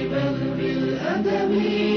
بل بالأدب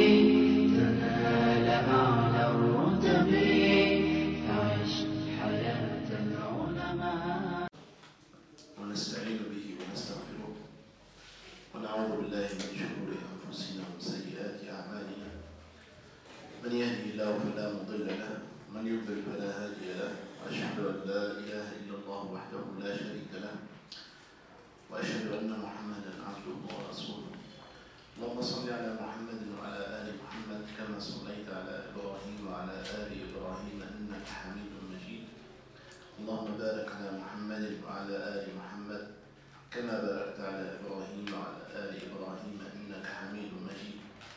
تنال أعلى الرتب. فعش حياة العلماء. ونستعين به ونستغفره ونعوذ بالله من شرور أنفسنا ومن سيئات أعمالنا. من يهده الله فلا مضل له ومن يضلل فلا هادي له. وأشهد أن لا إله إلا الله وحده لا شريك له وأشهد أن محمدا عبده ورسوله. اللهم صل على محمد وعلى آل محمد كما صليت على إبراهيم وعلى آل إبراهيم إنك حميد مجيد. اللهم بارك على محمد وعلى آل محمد كما باركت على إبراهيم وعلى آل إبراهيم إنك حميد مجيد.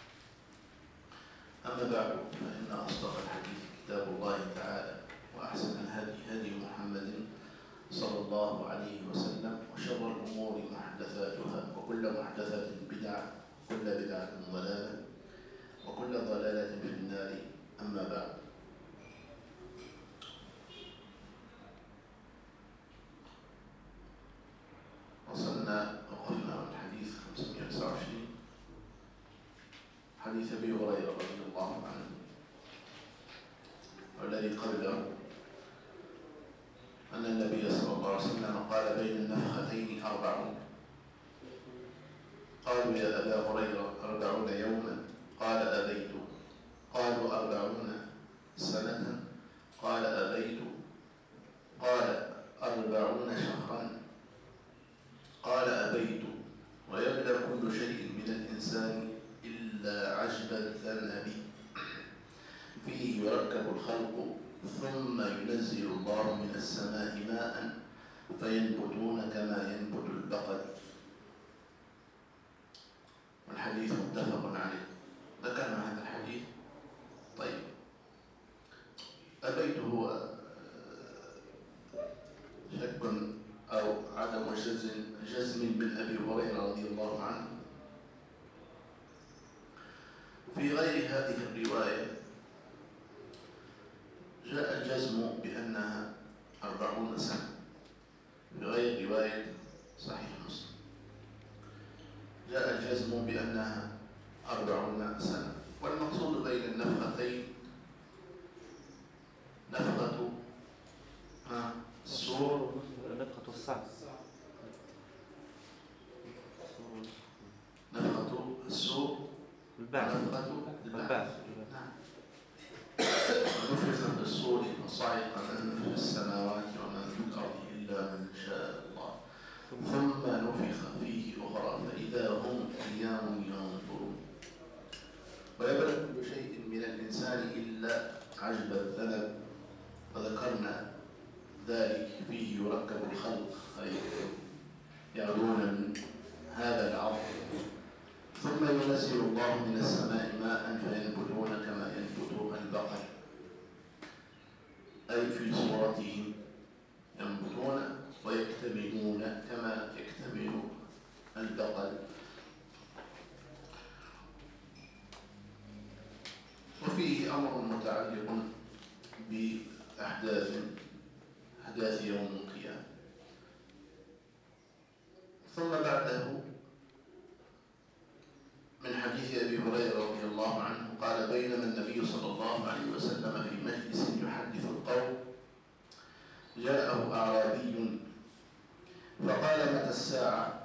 أما بعد، فإن أصدق الحديث كتاب الله تعالى، وأحسن الهدي هدي محمد صلى الله عليه وسلم، وشر الأمور محدثاتها، وكل محدثة بدعة، وكل بدعة ضلالة، وكل ضلالة في النار. أما بعد، وقفنا عن الحديث 529، حديث أبي هريرة رضي الله عنه، والذي قبله أن النبي صلى الله عليه وسلم قال: بين النفختين 40. قالوا: يا أبا هريرة 40 يوما؟ قال: أبيت. قالوا: 40 سنة؟ قال: أبيت. قال: 40 شهرا؟ قال: أبيت. ويبلى كل شيء من الإنسان إلا عجب الذنب، فيه يركب الخلق ثم ينزل الله من السماء ماء فينبتون كما ينبت البقل. والحديث متفق عليه. ذكرنا هذا الحديث. طيب، أبيت هو شك أو عدم جزم من أبي هريرة رضي الله عنه. في غير هذه الرواية جاء الجزم بأنها 40 سنة، في غير رواية صحيح مسلم جاء الجزم بأنها 40 سنة. والمقصود بين النفختين نفخة السور، نفخة الصعق، نفخة السور، البعث، البعث. نعم. ونفخ في الصور فصعق من في السماوات ومن في الأرض إلا من شاء الله، ثم نفخ فيه أخرى فإذا هم قيام ينظرون. ويبلغ كل شيء من الإنسان إلا عجب الذنب، وذكرنا ذلك. فيه يركب الخلق، أي يعلون من هذا العرض، ثم ينزل الله من السماء ماء فينبتون كما ينبت البقل، أي في صورتهم ينبتون ويكتملون كما يكتمل البقل. وفيه أمر متعلق بأحداث يوم القيامة. ثم بعده من حديث أبي هريرة رضي الله عنه قال: بينما النبي صلى الله عليه وسلم في مجلس يحدث القوم جاءه أعرابي فقال: متى الساعة؟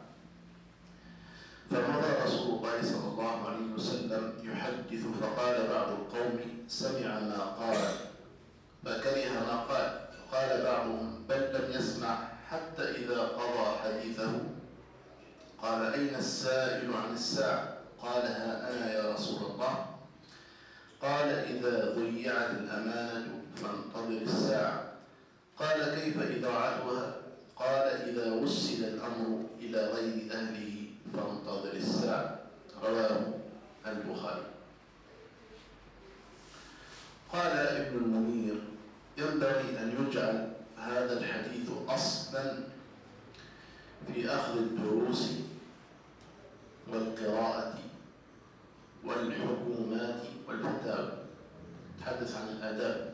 فمضى رسول الله صلى الله عليه وسلم يحدث، فقال بعض القوم: سمع ما قال فكره ما قال. فقال بعضهم: بل لم يسمع حتى إذا قضى حديثه قال: أين السائل عن الساعة؟ قال: ها أنا يا رسول الله. قال: إذا ضيعت الأمانة فانتظر الساعة. قال: كيف إضاعتها؟ قال: إذا وسل الأمر إلى غير أهله فانتظر الساعة. رواه البخاري. قال ابن المنير: ينبغي أن يجعل هذا الحديث أصلا في أخذ الدروس والقراءة والحكومات والفتاوى. تحدث عن الآداب،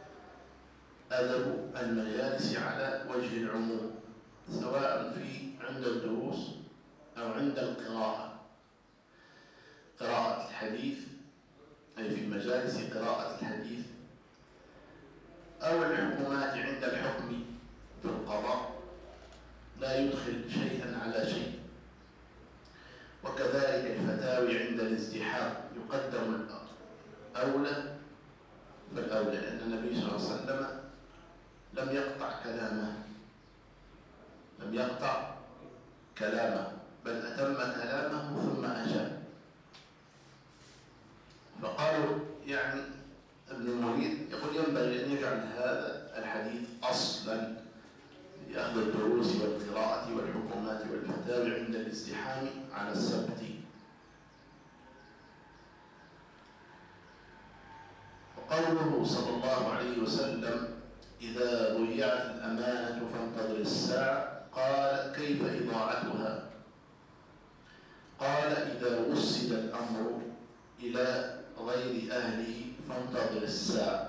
أدب المجالس على وجه العموم، سواء عند الدروس أو عند القراءة. الحديث أي في مجالس قراءة الحديث أو الحكومات عند الحكم في القضاء لا يدخل شيئا على شيء. وكذلك الفتاوي عند الازدحام يقدم الأولى فالأولى، لأن النبي صلى الله عليه وسلم لم يقطع كلامه بل أتم كلامه ثم أجاب. فقالوا يعني ابن المريد يقول ينبغي أن يجعل هذا الحديث أصلا لأخذ الدروس والقراءة والحكومات والفتاوي عند الازدحام على السبت. وقوله صلى الله عليه وسلم إذا ضيعت الأمانة فانتظر الساعة، قال كيف إضاعتها؟ قال إذا وصل الأمر إلى غير أهله فانتظر الساعة.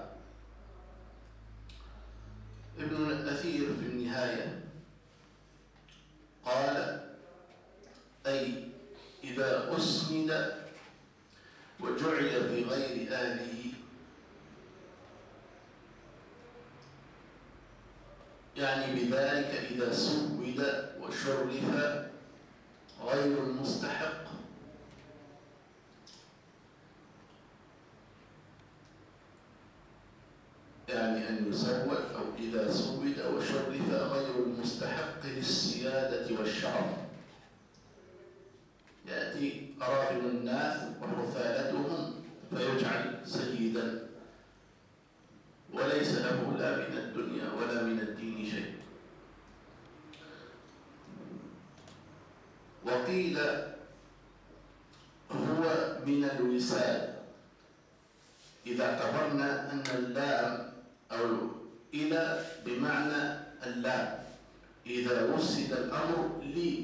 ابن الأثير في النهاية قال أي إذا أسند وجعل في غير أهله، يعني بذلك إذا سود وشرف غير المستحق، يعني أن يسود أو إذا سود وشرف غير المستحق للسيادة والشرف. يأتي راغب الناس وحثالتهم فيجعل سيدا وليس له لا من الدنيا ولا من الدين شيء. وقيل هو من الوساد إذا اعتبرنا أن اللام أو إلى بمعنى اللام، إذا وسد الأمر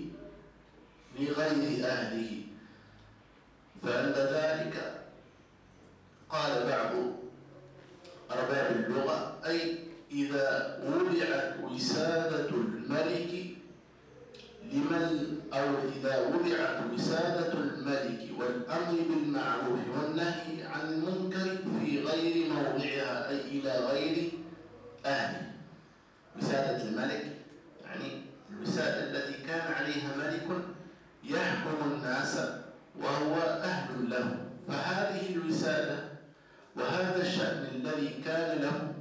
لغير أهله، فعند ذلك قال بعض أرباب اللغة أي إذا وضعت وسادة الملك لمن، أو إذا وضعت وسادة الملك والأمر بالمعروف والنهي عن المنكر في غير موضعها أي إلى غير أهله. وسادة الملك يعني الوسادة التي كان عليها ملك يحكم الناس وهو أهل له، فهذه الوسادة وهذا الشأن الذي كان له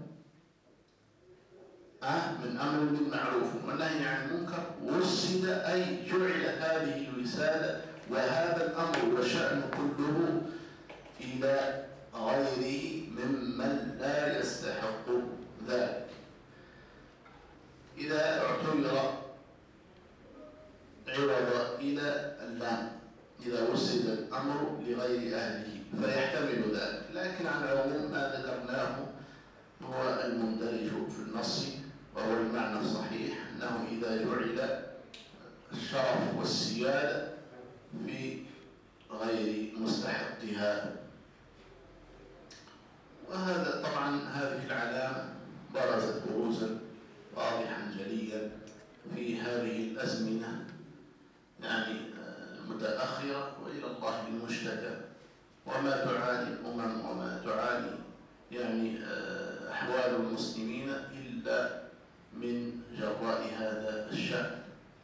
من أمر بالمعروف والنهي عن المنكر وسد أي جعل هذه الوسادة وهذا الأمر والشأن كله إلى غيره ممن لا يستحق ذلك. إذا اعتبر عوض إلى اللام إذا وسد الأمر لغير أهله فيحتمل ذلك، لكن على العموم ما ذكرناه هو المندرج في النص وهو المعنى الصحيح، أنه إذا جعل الشرف والسيادة في غير مستحقها. وهذا طبعا هذه العلامة برزت بروزا واضحا جليا في هذه الأزمنة يعني المتأخرة وإلى الله المشتكى، وما تعاني الأمم وما تعاني يعني أحوال المسلمين إلا من جراء هذا الشأن.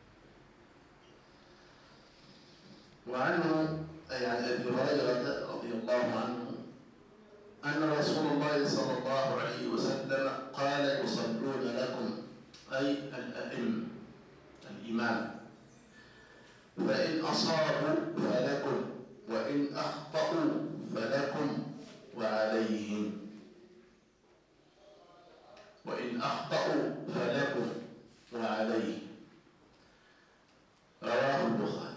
وعنه يعني أبي هريرة رضي الله عنه أن رسول الله صلى الله عليه وسلم قال يصلون لكم أي الأئمة الإمام، فإن أصابوا فلكم وإن أخطأوا فلكم وعليهم، وإن أخطأوا فلكم وعليهم. رواه البخاري.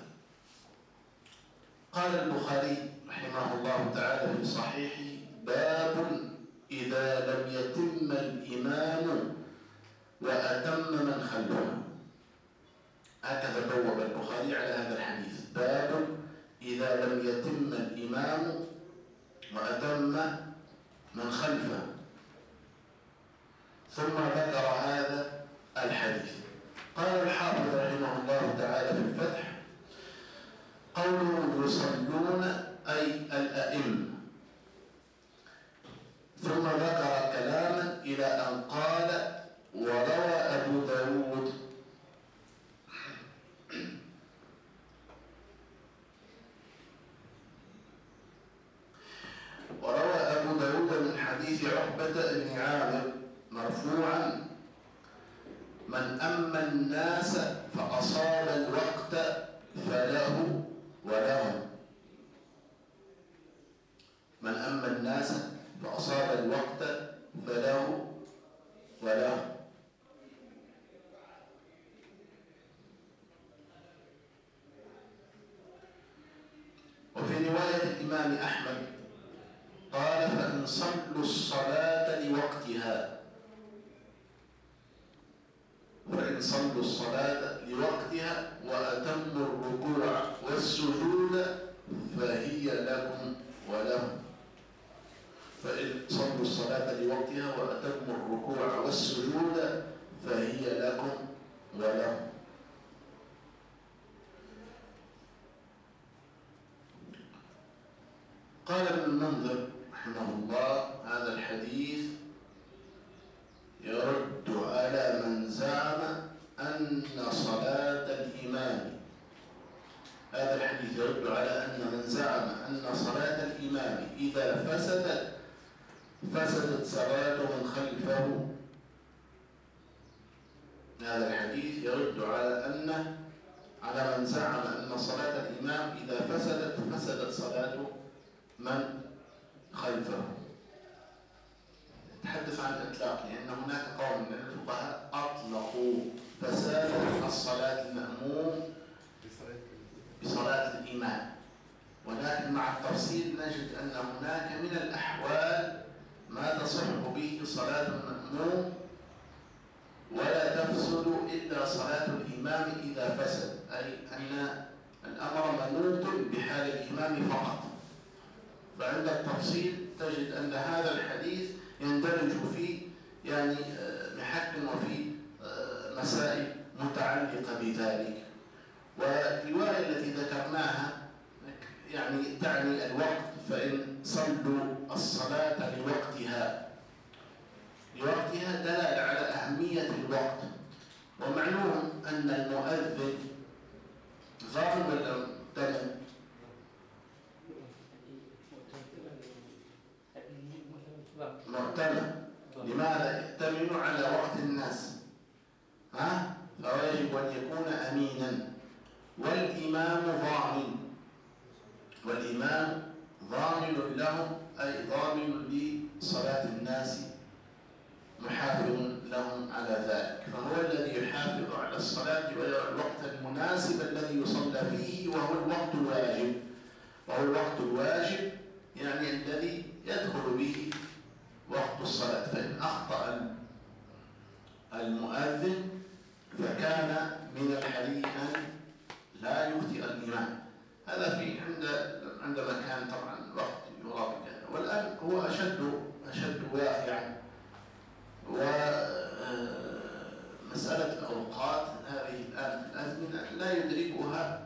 قال البخاري رحمه الله تعالى في صحيحه باب إذا لم يتم الإمام وأتم من خلفه. هكذا بوب البخاري على هذا الحديث باب إذا لم يتم الإمام وأتم من خلفه، ثم ذكر هذا الحديث. قال الحافظ رحمه الله تعالى في الفتح قوله يصلون أي عقبة بن عامر مرفوعا: من أما الناس فأصاب الوقت فله ولهم. من أما الناس فأصاب الوقت فله ولهم. وفي رواية الإمام أحمد قال: فإن صلوا الصلاة لوقتها، فإن صلوا الصلاة لوقتها وأتموا الركوع والسجود فهي لكم ولهم. فإن صلوا الصلاة لوقتها وأتموا الركوع والسجود فهي لكم ولهم. قال ابن المنذر رحمه الله: هذا الحديث يرد على من زعم أن صلاة الإمام، هذا الحديث يرد على أن من زعم أن صلاة الإمام إذا فسدت صلاة من خلفه. هذا الحديث يرد على من زعم أن صلاة الإمام إذا فسدت صلاة من خلفه. تحدث عن الإطلاق، لأن هناك قوم من الفقهاء أطلقوا فساد الصلاة المأموم بصلاة الإمام، ولكن مع التفصيل نجد أن هناك من الأحوال ما تصح به صلاة المأموم ولا تفسد إلا صلاة الإمام إذا فسد، أي أن الأمر منوط بحال الإمام فقط. فعند التفصيل تجد أن هذا الحديث يندرج في محك وفي مسائل متعلقة بذلك. والرواية التي ذكرناها تعني الوقت: فإن صلوا الصلاة لوقتها دلالة على أهمية الوقت. ومعلوم أن المؤذن ظالم ولا مؤتمن؟ مؤتمن. لماذا؟ يأتمن على وقت الناس، فهو يجب أن يكون أمينا. والإمام ضامن لهم، أي ضامن لصلاة الناس، محافظ لهم على ذلك. فهو الذي يحافظ على الصلاة والوقت المناسب الذي يصلى فيه، وهو الوقت الواجب الذي يدخل به وقت الصلاة. فإن أخطأ المؤذن فكان من الحري أن لا يخطئ الإمام. هذا عندما كان طبعا وقت يرابط، والآن هو أشد واقعا. ومسألة الأوقات هذه الآن في الأزمنة لا يدركها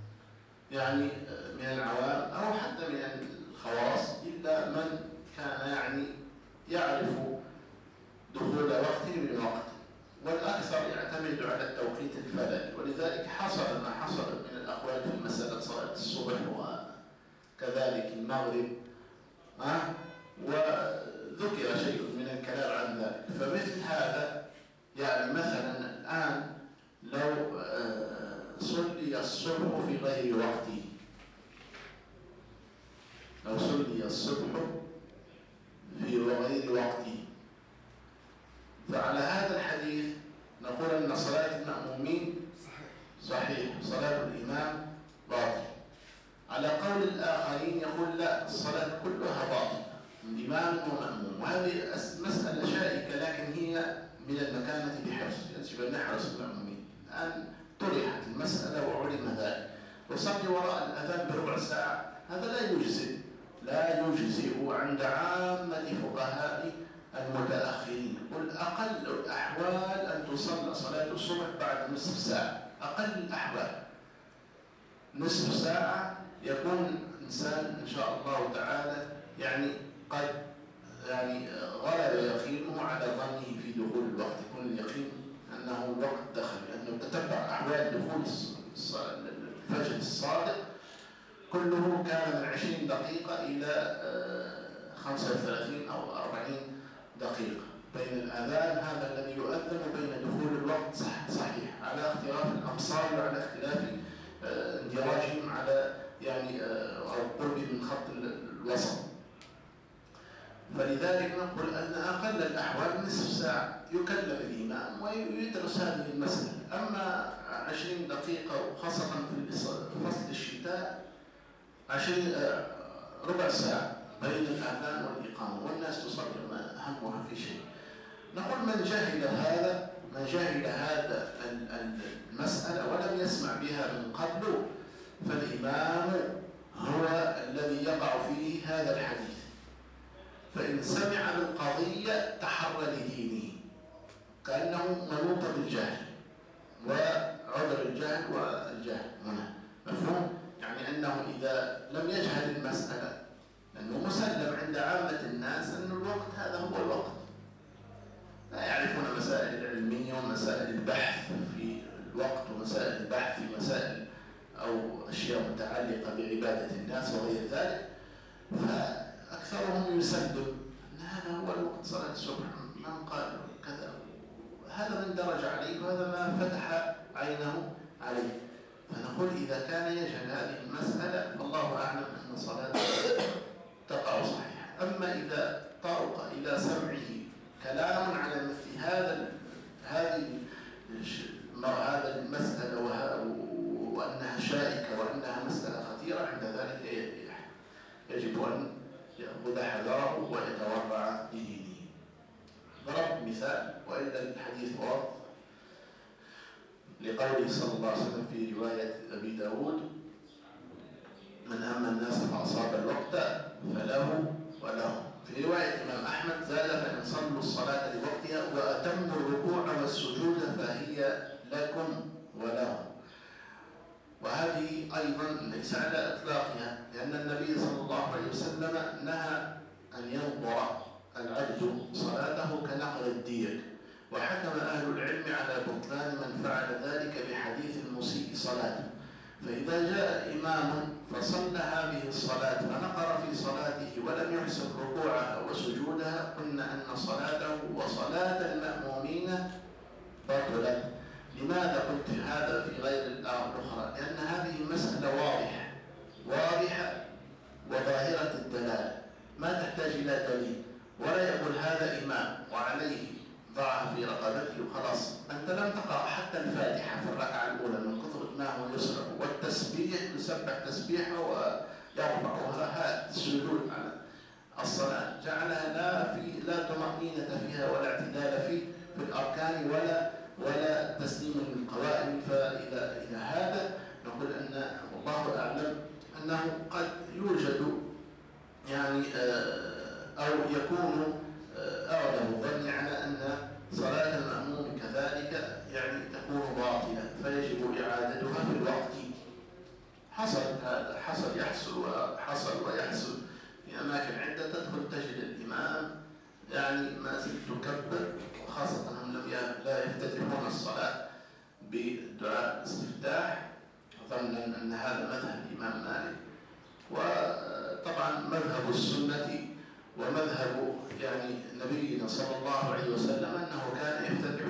من العوام أو حتى من الخواص إلا من كان يعرف دخول وقت من وقت، والأكثر يعتمد على التوقيت الفلكي. ولذلك حصل ما حصل من الأقوال في مسألة صلاة الصبح وكذلك المغرب، وذكر شيء من الكلام عن ذلك. فمثل هذا مثلا الآن لو صلي الصبح في غير وقته، في غير وقته، فعلى هذا الحديث نقول أن صلاة المأمومين صحيح، صلاة الإمام باطل. على قول الآخرين يقول لا، الصلاة كلها باطلة، إمام ومأموم. وهذه مسألة شائكة، لكن هي من المكانة بحرص، يجب أن نحرص المأمومين. الآن طرحت المسألة وعلم ذلك، وصلي وراء الأذان بربع ساعة، هذا لا يجزئ عند عامة فقهاء المتأخرين. قل أقل الأحوال أن تصلى صلاة الصبح بعد نصف ساعة، أقل الأحوال نصف ساعة، يكون إنسان إن شاء الله تعالى قد غلب يقينه على ظنه في دخول الوقت، يكون اليقين أنه الوقت دخل، لأنه تتبع أحوال دخول الفجر الصادق كله كان من 20 دقيقة إلى 35 أو 40 دقيقة بين الأذان هذا الذي يؤذن وبين دخول الوقت صحيح، على اختلاف الأمصار وعلى اختلاف اندراجهم على يعني أو قرب من خط الوسط. فلذلك نقول أن أقل الأحوال نصف ساعة يكلم الإمام ويدرس هذه المسألة. أما 20 دقيقة وخاصة في فصل الشتاء 20 ربع ساعة بين الأذان والإقامة والناس تصلي ما همها في شيء. نقول من جهل هذا المسألة ولم يسمع بها من قبل فالإمام هو الذي يقع فيه هذا الحديث، فإن سمع بالقضية تحرى لدينه كأنه منوط بالجهل وعذر الجهل والجهل هنا مفهوم؟ يعني أنه إذا لم يجهل المسألة لأنه مسلم عند عامة الناس أن الوقت هذا هو الوقت، لا يعرفون مسائل العلمية ومسائل البحث في الوقت ومسائل البحث في مسائل أو أشياء متعلقة بعبادة الناس وغير ذلك، فأكثرهم يسلم أن هذا هو الوقت صلاة الصبح، من قال كذا هذا من درج عليه وهذا ما فتح عينه عليه. فنقول إذا كان يجهل هذه المسألة فالله أعلم أن صلاته تقع صحيحة. أما إذا طرق إلى سمعه كلام على مثل هذه المسألة وأنها شائكة وأنها مسألة خطيرة، عند ذلك يجب أن يأخذ حذره ويتورع بدينه. ضرب مثال وإلا الحديث واضح لقوله صلى الله عليه وسلم في رواية أبي داود: من أما الناس فأصاب الوقت فله وله. في رواية الإمام أحمد زاد: فإن صلوا الصلاة لوقتها وأتموا الركوع والسجود فهي لكم ولهم. وهذه أيضا ليس على إطلاقها، لأن النبي صلى الله عليه وسلم نهى أن ينظر العبد صلاته كنقر الديك، وحكم أهل العلم على بطلان من فعل ذلك بحديث المسيء صلاته. فإذا جاء إمام فصلى هذه الصلاة فنقر في صلاته ولم يحسن ركوعها وسجودها، قلنا أن صلاته وصلاة المأمومين بطلت. لماذا قلت هذا في غير الأخرى؟ لأن هذه مسألة واضحة وظاهرة الدلالة، ما تحتاج إلى دليل، ولا يقول هذا إمام وعليه ضعها في رقبته وخلاص. أنت لم تقرأ حتى الفاتحة في الركعة الأولى من كثرة ما هو يسرع، والتسبيح يسبح تسبيحه ويرفعها. هذا السجود على الصلاة جعلها لا طمأنينة فيها ولا اعتدال في الأركان ولا تسليم للقوائم. فإلى هذا نقول أن والله أعلم أنه قد يوجد يعني أو يكون أغلب الظن على أن صلاة المأموم كذلك يعني تكون باطلة فيجب إعادتها في الوقت. حصل هذا، حصل ويحصل في أماكن عدة. تدخل تجد الإمام يعني ما زلت تكبر، وخاصة هم لا يفتتحون الصلاة بدعاء الاستفتاح ظنا أن هذا مذهب الإمام مالك، وطبعا مذهب السنة ومذهب يعني نبينا صلى الله عليه وسلم أنه كان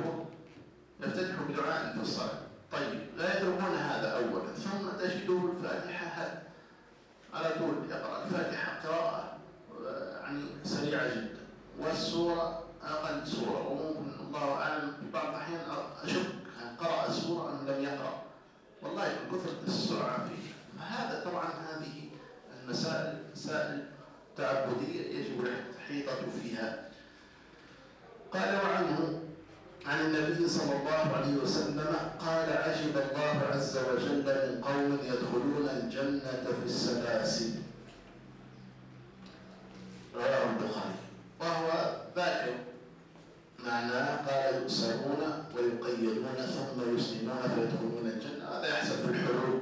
يفتتح بدعاء في الصلاة. طيب لا يتركون هذا أولا، ثم تجده الفاتحة على طول يقرأ الفاتحة قراءة يعني سريعة جدا، والسورة أقل سورة، وممكن الله أعلم في بعض الأحيان أشك قرأ سورة أم لم يقرأ، والله من كثرة السرعة فيه. فهذا طبعا هذه المسائل مسائل تعبدية يجب الحيطة فيها. قال وعنه عن النبي صلى الله عليه وسلم قال: عجب الله عز وجل من قوم يدخلون الجنة في السلاسل. رواه البخاري. وهو ذاكر معناه قال: يؤسرون ويقيدون ثم يسلمون فيدخلون الجنة. هذا يحصل في الحروب،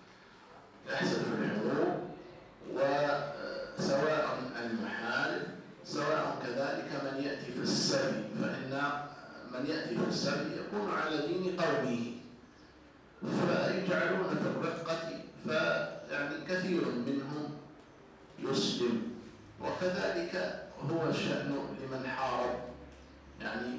وسواء المحارب سواء كذلك من يأتي في السبي، فإن من يأتي في السبي يكون على دين قومه فيجعلون في الرقة، فيعني كثير منهم يسلم وكذلك هو الشأن لمن حارب، يعني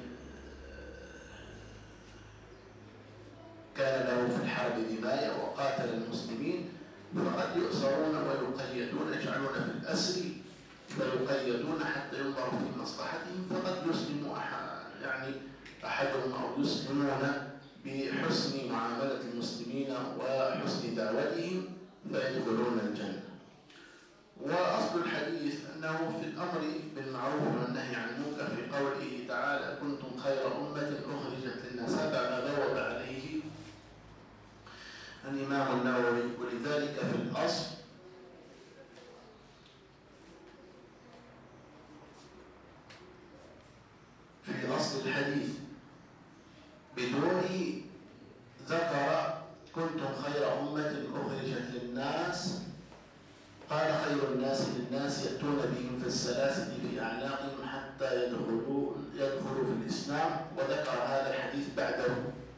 كان له في الحرب دماء وقاتل المسلمين، فقد يؤسرون ويقيدون، يجعلون في الأسر فيقيدون حتى ينظر في مصلحتهم، فقد يسلم يعني أحدهم أو يسلمون بحسن معاملة المسلمين وحسن دعوتهم فيدخلون الجنة. وأصل الحديث أنه في الأمر بالمعروف والنهي عن المنكر في قوله تعالى كنتم خير أمة أخرجت للناس، هذا ما ذوب عليه الإمام النووي. ولذلك في الأصل الحديث بدونه ذكر كنتم خير أمة أخرجت للناس، قال خير الناس للناس يأتون بهم في السلاسل في أعناقهم حتى يدخلوا في الإسلام، وذكر هذا الحديث بعده.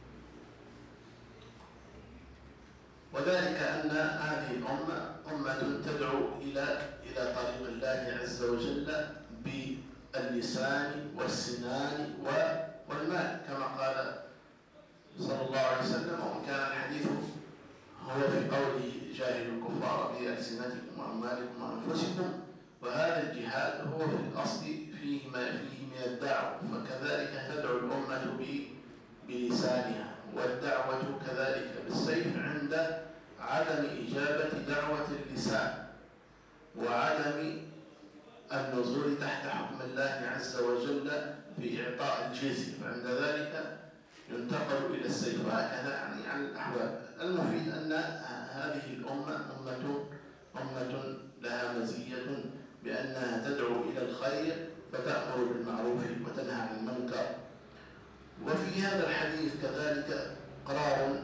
وذلك أن هذه الأمة أمة تدعو إلى طريق الله عز وجل باللسان والسنان والمال، كما قال صلى الله عليه وسلم. وإن كان الحديث هو في قوله جاهدوا الكفار بألسنتكم وأموالكم وأنفسكم، وهذا الجهاد هو في الأصل فيه ما فيه من الدعوة، فكذلك تدعو الأمة بلسانها، والدعوة كذلك بالسيف عند عدم إجابة دعوة اللسان وعدم النزول تحت حكم الله عز وجل في إعطاء الجزية، فعند ذلك ينتقل إلى السيف. وهكذا يعني عن الأحوال. المفيد أن هذه الأمة أمة لها مزية بأنها تدعو إلى الخير فتأمر بالمعروف وتنهى عن المنكر. وفي هذا الحديث كذلك إقرار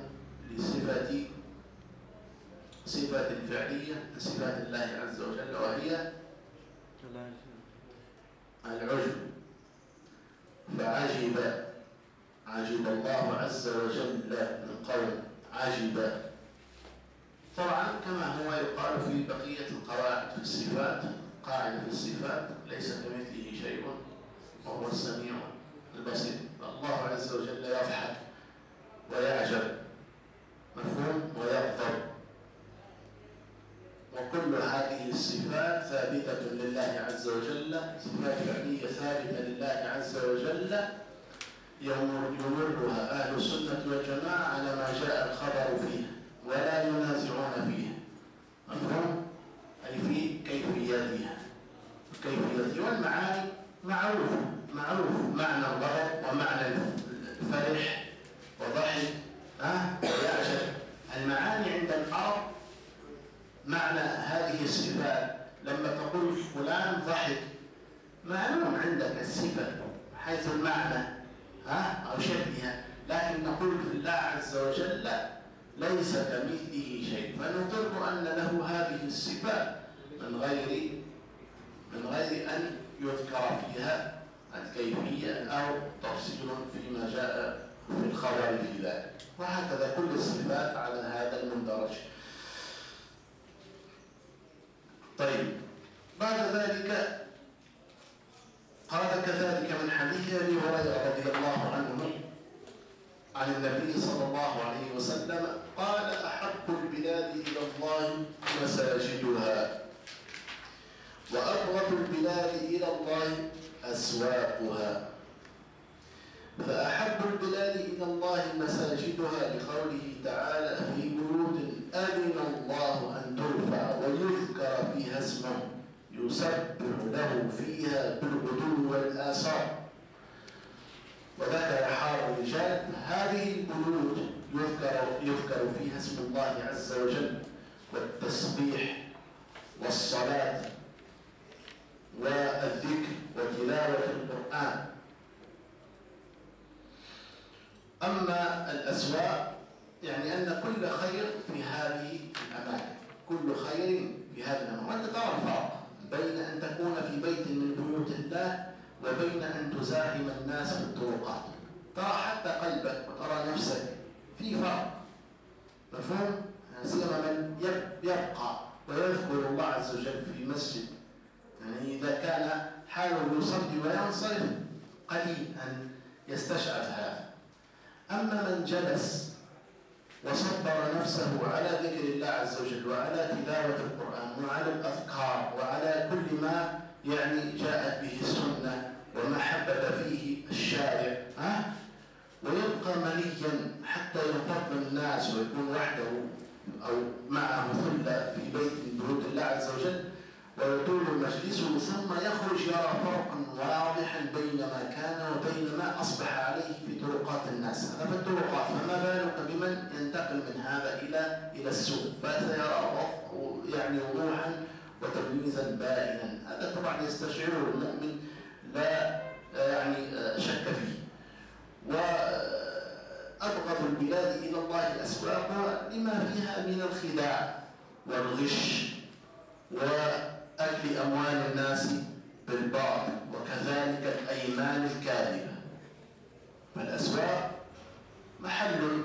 صفة الفعلية صفات الله عز وجل، وهي العجب. فعجب الله عز وجل من قول عجب. طبعا كما هو يقال في بقية القواعد في الصفات، قاعدة في الصفات ليس كمثله شيء وهو السميع البصير. الله عز وجل يضحك ويعجب، مفهوم، ويغضب، وكل هذه الصفات ثابتة لله عز وجل، صفات فعلية ثابتة لله عز وجل يمرها أهل السنة والجماعة على ما جاء الخبر فيه ولا ينازعون فيه، مفهوم، أي في كيفياتها والمعاني معروف معنى الغضب ومعنى الفرح وضحك ويعجب. المعاني عند العرب معنى هذه الصفات، لما تقول فلان ضحك معلوم عندك الصفة حيث المعنى أو شبهها، لكن نقول في الله عز وجل ليس كمثله شيء، فنقر أن له هذه الصفات من غير أن يذكر فيها الكيفية أو تفصيل فيما جاء في الخبر في ذلك. وهكذا كل الصفات على هذا المندرج. طيب، بعد ذلك قال كذلك من حديث أبي هريرة رضي الله عنه عن النبي صلى الله عليه وسلم قال أحب البلاد إلى الله مساجدها، وأبغض البلاد إلى الله أسواقها. فأحب البلاد إلى الله مساجدها لقوله تعالى في بيوت أذن الله أن ترفع ويذكر فيها اسمه يسبح له فيها بالغدو والآصال. وذكر حال الرجال، هذه البيوت يذكر فيها اسم الله عز وجل والتسبيح والصلاة والذكر وتلاوة القرآن. أما الأسواق يعني أن كل خير في هذه الأماكن، كل خير في هذه الأماكن. وأنت ترى الفرق بين أن تكون في بيت من بيوت الله وبين أن تزاحم الناس في الطرقات، ترى حتى قلبك وترى نفسك في فرق، مفهوم؟ سيما من يبقى ويذكر الله عز وجل في مسجد يعني إذا كان حاله يصلي وينصرف قليل أن يستشعر هذا. أما من جلس وصبر نفسه على ذكر الله عز وجل وعلى تلاوة القرآن وعلى الأذكار وعلى كل ما يعني جاءت به السنة وما حبب فيه الشارع، ويبقى مليا حتى ينفض الناس ويكون وحده أو معه ثلة في بيت من بيوت الله عز وجل ويطول مجلسه، ثم يخرج يرى فرقا واضحا بين ما كان وبين ما أصبح عليه في طرقات الناس. هذا في الطرقات، فما بالك بمن ينتقل من هذا إلى السوق فسيرى يعني وضوحا وتمييزا بائنا. هذا طبعا يستشعره المؤمن لا يعني شك فيه. وأبغض البلاد إلى الله أسواقها لما فيها من الخداع والغش وأكل أموال الناس بالباطل وكذلك الأيمان الكاذبة. فالأسواق محل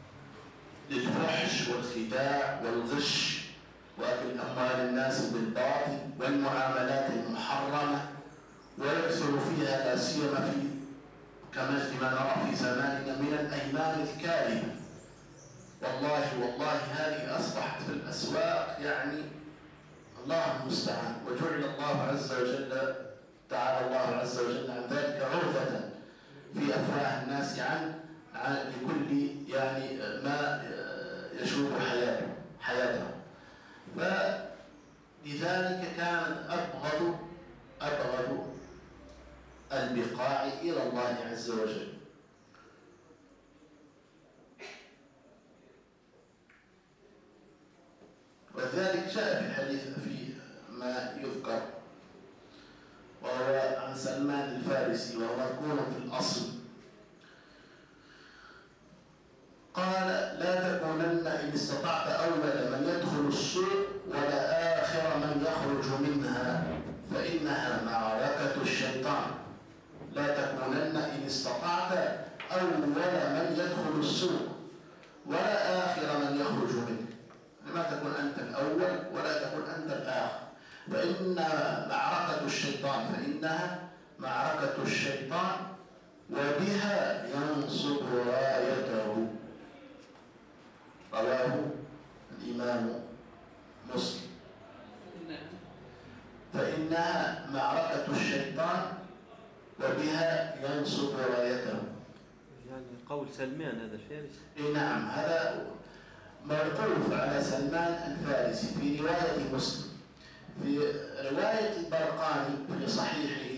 للفحش والخداع والغش وأكل أموال الناس بالباطل والمعاملات المحرمة، ويكثر فيها لا سيما كما نرى في زماننا من الأيمان الكاذبة. والله هذه أصبحت في الأسواق يعني الله المستعان، وجعل الله عز وجل تعالى الله عز وجل عن ذلك عرضة في أفواه الناس عن لكل يعني ما يشوب حياته. فلذلك كانت أبغض البقاع إلى الله عز وجل. وذلك جاء في الحديث في ما يذكر وهو عن سلمان الفارسي وهو مذكور في الأصل، قال: لا تكونن إن استطعت أول من يدخل السوق ولا آخر من يخرج منها فإنها معركة الشيطان. لا تكونن إن استطعت أول من يدخل السوق ولا آخر من يخرج منه، ما تكون أنت الأول ولا تكون أنت الآخر، فإنها معركة الشيطان وبها ينصب رايته. رواه الإمام مسلم. فإنها معركة الشيطان وبها ينصب رايته. يعني قول سلمان هذا الفارسي. نعم، هذا موقوف على سلمان الفارسي في رواية مسلم. في رواية البرقاني في صحيحه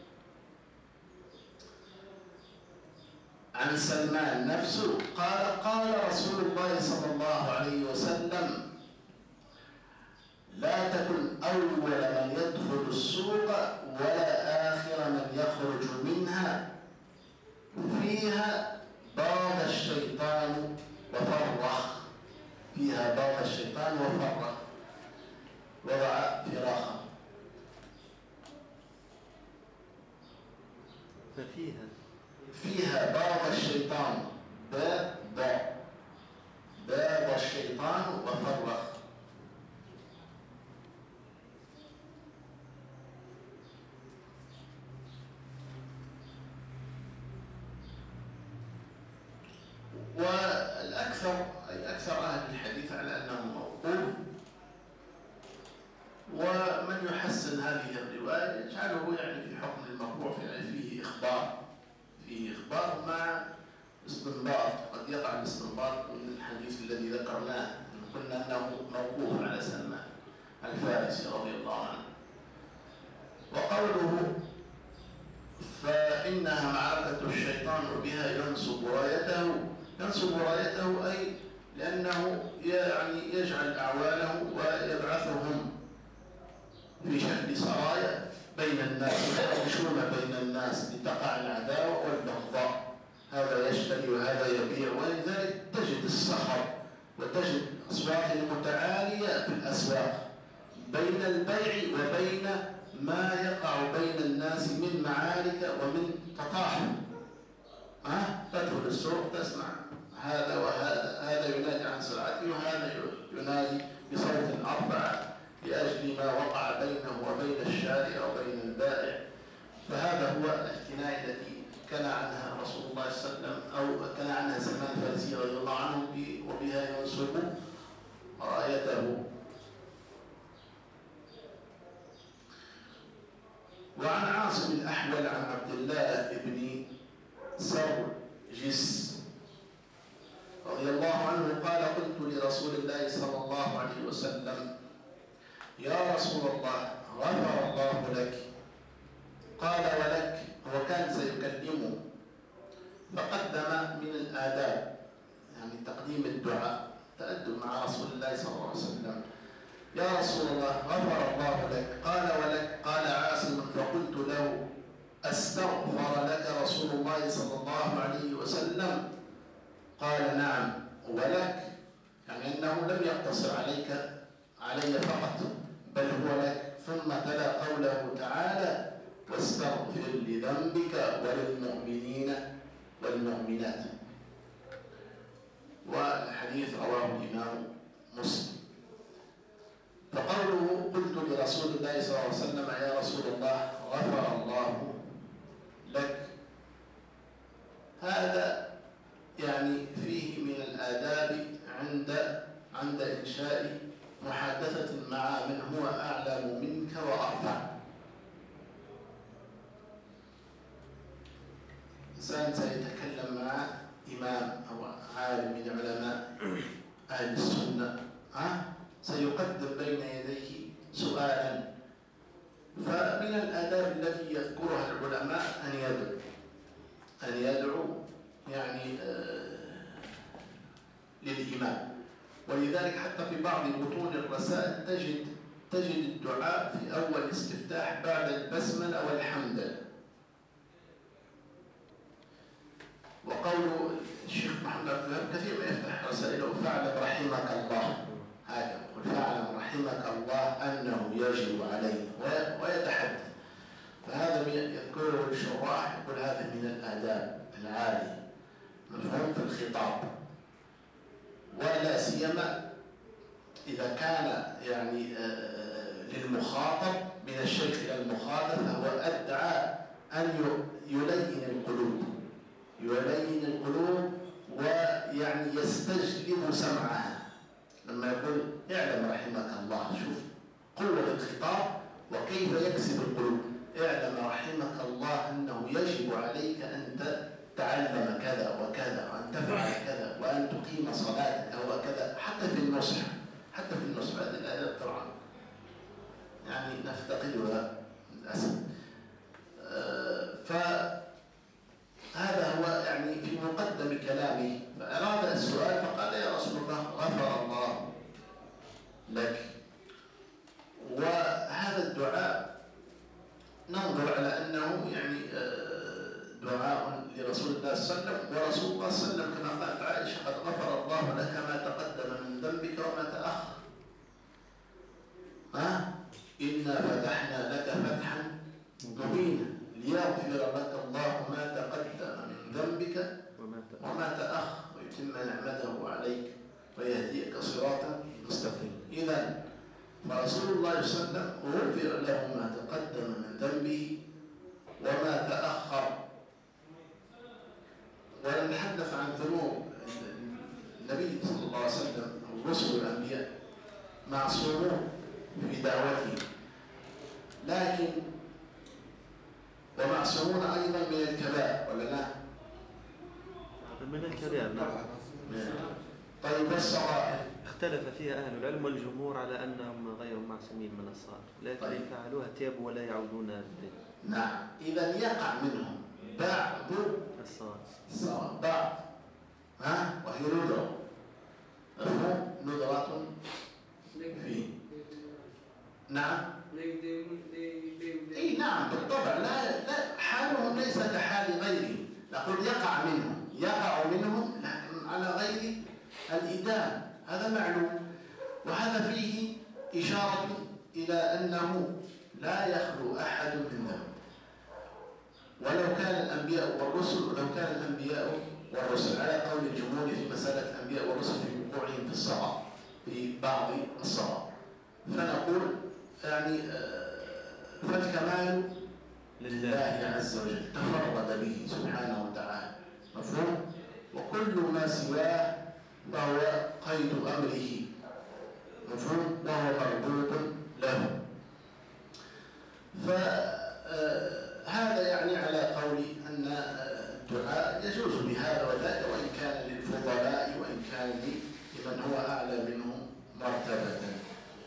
عن سلمان نفسه قال رسول الله صلى الله عليه وسلم: لا تكن أول من يدخل السوق ولا آخر من يخرج منها، فيها باغ الشيطان وفرخ. فيها باغ الشيطان وفرخ، وضع فراخا. فيها باغ الشيطان باغ الشيطان وفرخ. والأكثر أكثر أهل الحديث على أنه موقوف، ومن يحسن هذه الرواية يجعله يعني في حكم المرفوع، يعني فيه إخبار مع استنباط. قد يقع الاستنباط من الحديث الذي ذكرناه، قلنا أنه موقوف على سلمان الفارسي رضي الله عنه. وقوله: فإنها معركة الشيطان وبها ينصب رايته أي لأنه يعني يجعل أعوانه ويبعثهم في شكل سرايا بين الناس، يحرشون بين الناس لتقع العداوة والبغضاء، هذا يشتري وهذا يبيع. ولذلك تجد الصخر وتجد أصوات متعالية في الأسواق بين البيع وبين ما يقع بين الناس من معارك ومن تطاحن. تدخل السوق تسمع هذا وهذا، هذا ينادي عن سلعته وهذا ينادي بصوت أرفع لأجل ما وقع بينه وبين الشارع وسلم: يا رسول الله غفر الله لك. قال: ولك. هو كان سيكلمه فقدم من الآداب يعني تقديم الدعاء، تأدب مع رسول الله صلى الله عليه وسلم: يا رسول الله غفر الله لك. قال: ولك. قال عاصم: فقلت له: أستغفر لك رسول الله صلى الله عليه وسلم؟ قال: نعم. ولك يعني أنه لم يقتصر علي فقط، بل هو لك. ثم تلا قوله تعالى: واستغفر لذنبك وللمؤمنين والمؤمنات. والحديث رواه الإمام مسلم. فقوله: قلت لرسول الله صلى الله عليه وسلم: يا رسول الله غفر الله لك، هذا يعني فيه من الآداب عند إنشاء محادثة مع من هو أعلم منك وأرفع. إنسان سيتكلم مع إمام أو عالم من علماء أهل السنة، سيقدم بين يديه سؤالا، فمن الآداب التي يذكرها العلماء أن يدعو يعني للإمام. ولذلك حتى في بعض بطون الرسائل تجد الدعاء في أول استفتاح بعد البسملة والحمدلله. وقول الشيخ محمد عبد الوهاب كثير ما يفتح رسائله: فاعلم رحمك الله، هكذا يقول: فاعلم رحمك الله أنه يجب عليه، ويتحدث. فهذا يذكره الشراح، يقول هذا من الآداب العالية، مفهوم في الخطاب، ولا سيما إذا كان يعني للمخاطب من الشيخ إلى المخاطب، فهو أدعى أن يلين القلوب ويعني يستجلب سمعها. لما يقول اعلم رحمك الله، شوف قوة الخطاب وكيف يكسب القلوب. اعلم رحمك الله أنه يجب عليك أن تتعلم كذا وكذا، وأن تفعل كذا، وأن تقيم صلاتك وكذا. حتى في النصح هذه الآيات طبعا يعني نفتقدها للأسف. فهذا هو يعني في مقدم كلامه، فأراد السؤال فقال: يا رسول الله غفر الله لك. وهذا الدعاء ننظر على أنه يعني دعاء لرسول الله صلى الله عليه وسلم، ورسول الله صلى الله عليه وسلم كما قالت عائشة: قد غفر الله لك ما تقدم من ذنبك وما تأخر. إنا فتحنا لك فتحا مبينا ليغفر لك الله ما تقدم من ذنبك وما تأخر ويتم نعمته عليك ويهديك صراطا مستقيما. إذن فرسول الله صلى الله عليه وسلم غفر له ما تقدم من ذنبه وما تأخر. ونتحدث عن ذنوب النبي صلى الله عليه وسلم. الرسل والأنبياء معصومون في دعوتهم، لكن ومعصومون أيضا من الكبائر، ولا لا؟ من الكبائر، نعم. طيب الصغائر اختلف فيها أهل العلم والجمهور على أنهم غير معصومين من الصغائر، لكن إن فعلوها تابوا ولا يعودون إليه. نعم. إذا يقع منهم بعض الصغائر، بعض وهي ندرة، ندرة فيه. نعم. اي نعم بالطبع، لا حالهم ليس كحال غيرهم. نقول يقع منهم لكن على غير الإدام، هذا معلوم. وهذا فيه إشارة إلى أنه لا يخلو أحد من ذنب، ولو كان الأنبياء والرسل على قول الجمهور في مسألة الأنبياء والرسل في وقوعهم في الصغائر، في بعض الصغائر. فنقول يعني فالكمال لله عز وجل، تفرد به سبحانه وتعالى، مفهوم؟ وكل ما سواه فهو قيد أمره، مفهوم؟ وهو مربوط له. فهذا يعني على قول أن الدعاء يجوز بهذا وذاك، وإن كان للفضلاء وإن كان لمن هو أعلى منه مرتبة.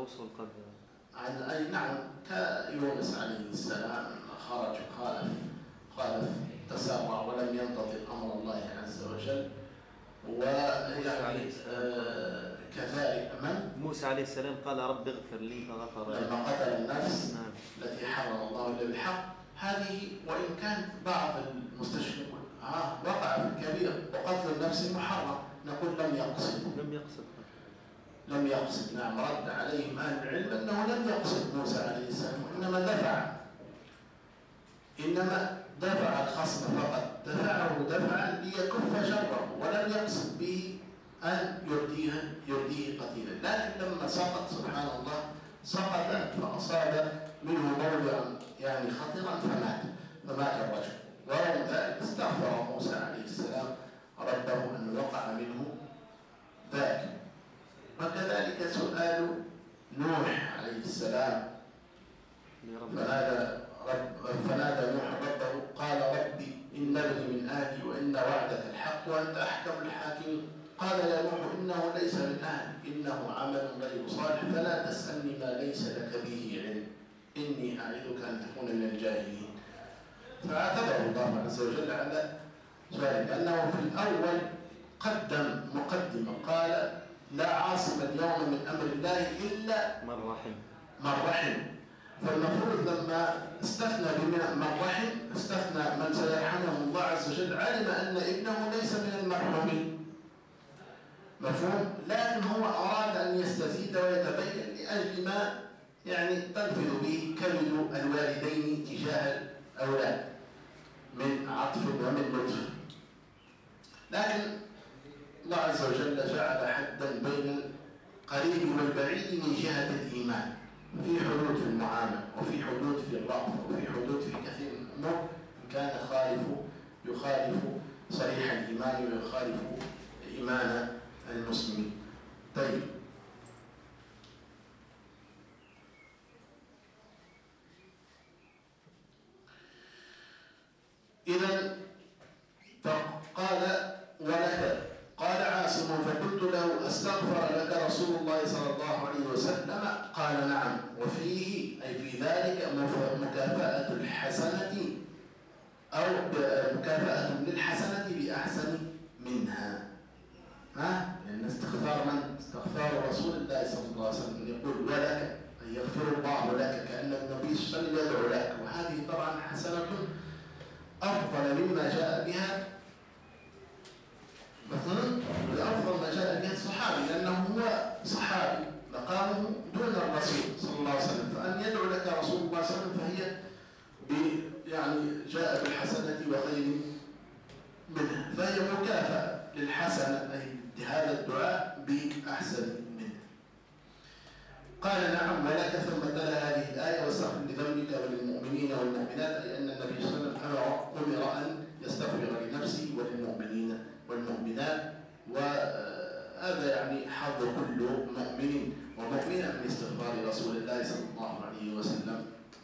الرسل قد عن أي نعم، كيونس عليه السلام خرج خالف تسرع ولم ينتظر أمر الله عز وجل. ويعني كذلك موسى عليه السلام قال رب اغفر لي فغفر له لما قتل النفس نعم. التي حرم الله إلا بالحق. هذه وإن كان بعض المستشرقين وقع في الكبير وقتل النفس محرم، نقول لم يقصد. نعم، رد عليهم أهل العلم أنه لم يقصد موسى عليه السلام، وإنما دفع الخصم فقط، دفعه دفعا ليكف شره، ولم يقصد به أن يرديه قتيلا. لكن لما سقط سبحان الله سقط فأصاب منه موضعا يعني خطرا فمات الرجل. ورغم ذلك استغفر موسى عليه السلام ربه أن وقع منه ذاك. وكذلك سؤال نوح عليه السلام، فنادى نوح ربه قال ربي إن ابني من أهلي وإن وعدك الحق وأنت أحكم الحاكمين. قال يا نوح إنه ليس من أهلك إنه عمل غير صالح فلا تسألني ما ليس لك به علم إني أعظك أن تكون من الجاهلين. فاعتبر الله عز وجل على ذلك أنه في الأول قدم مقدمة قال لا عاصم اليوم من أمر الله إلا من رحم. فالمفروض لما استثنى من رحم استثنى من سيرحمه الله عز وجل، علم أن ابنه ليس من المرحومين، مفهوم؟ لكن هو أراد أن يستزيد ويتبين لأجل ما يعني تنفذ به كبد الوالدين تجاه الأولاد من عطف ومن لطف. لكن الله عز وجل جعل حدا بين القريب والبعيد من جهة الإيمان، في حدود في المعاملة وفي حدود في الرأف وفي حدود في كثير من الأمور كان يخالف صريح الإيمان ويخالف إيمان المسلمين. طيب، إذن فقال ولك قال عاصم فقلت له أستغفر لك رسول الله صلى الله عليه وسلم قال نعم، وفيه أي في ذلك مكافأة الحسنة أو مكافأة للحسنة بأحسن منها. لأن استغفار رسول الله صلى الله عليه وسلم يقول ولك أي يغفر الله لك، كأن النبي صلى الله عليه وسلم يدعو لك، وهذه طبعا حسنة أفضل مما جاء بها مثلا لأفضل ما جاء به الصحابي، لأنه هو صحابي مقامه دون الرسول صلى الله عليه وسلم، فأن يدعو لك رسول الله صلى الله عليه وسلم فهي يعني جاء بالحسنة وخير منها، فهي مكافأة للحسنة أي هذا الدعاء بأحسن منه. قال نعم ولك، ثم تلا هذه الآية واستغفر لذنبك وللمؤمنين والمؤمنات، أي أن النبي صلى الله عليه وسلم أمر أن يستغفر لنفسه وللمؤمنين والمؤمنات، وهذا يعني حظ كل مؤمن ومؤمنة من استغفار رسول الله صلى الله عليه وسلم.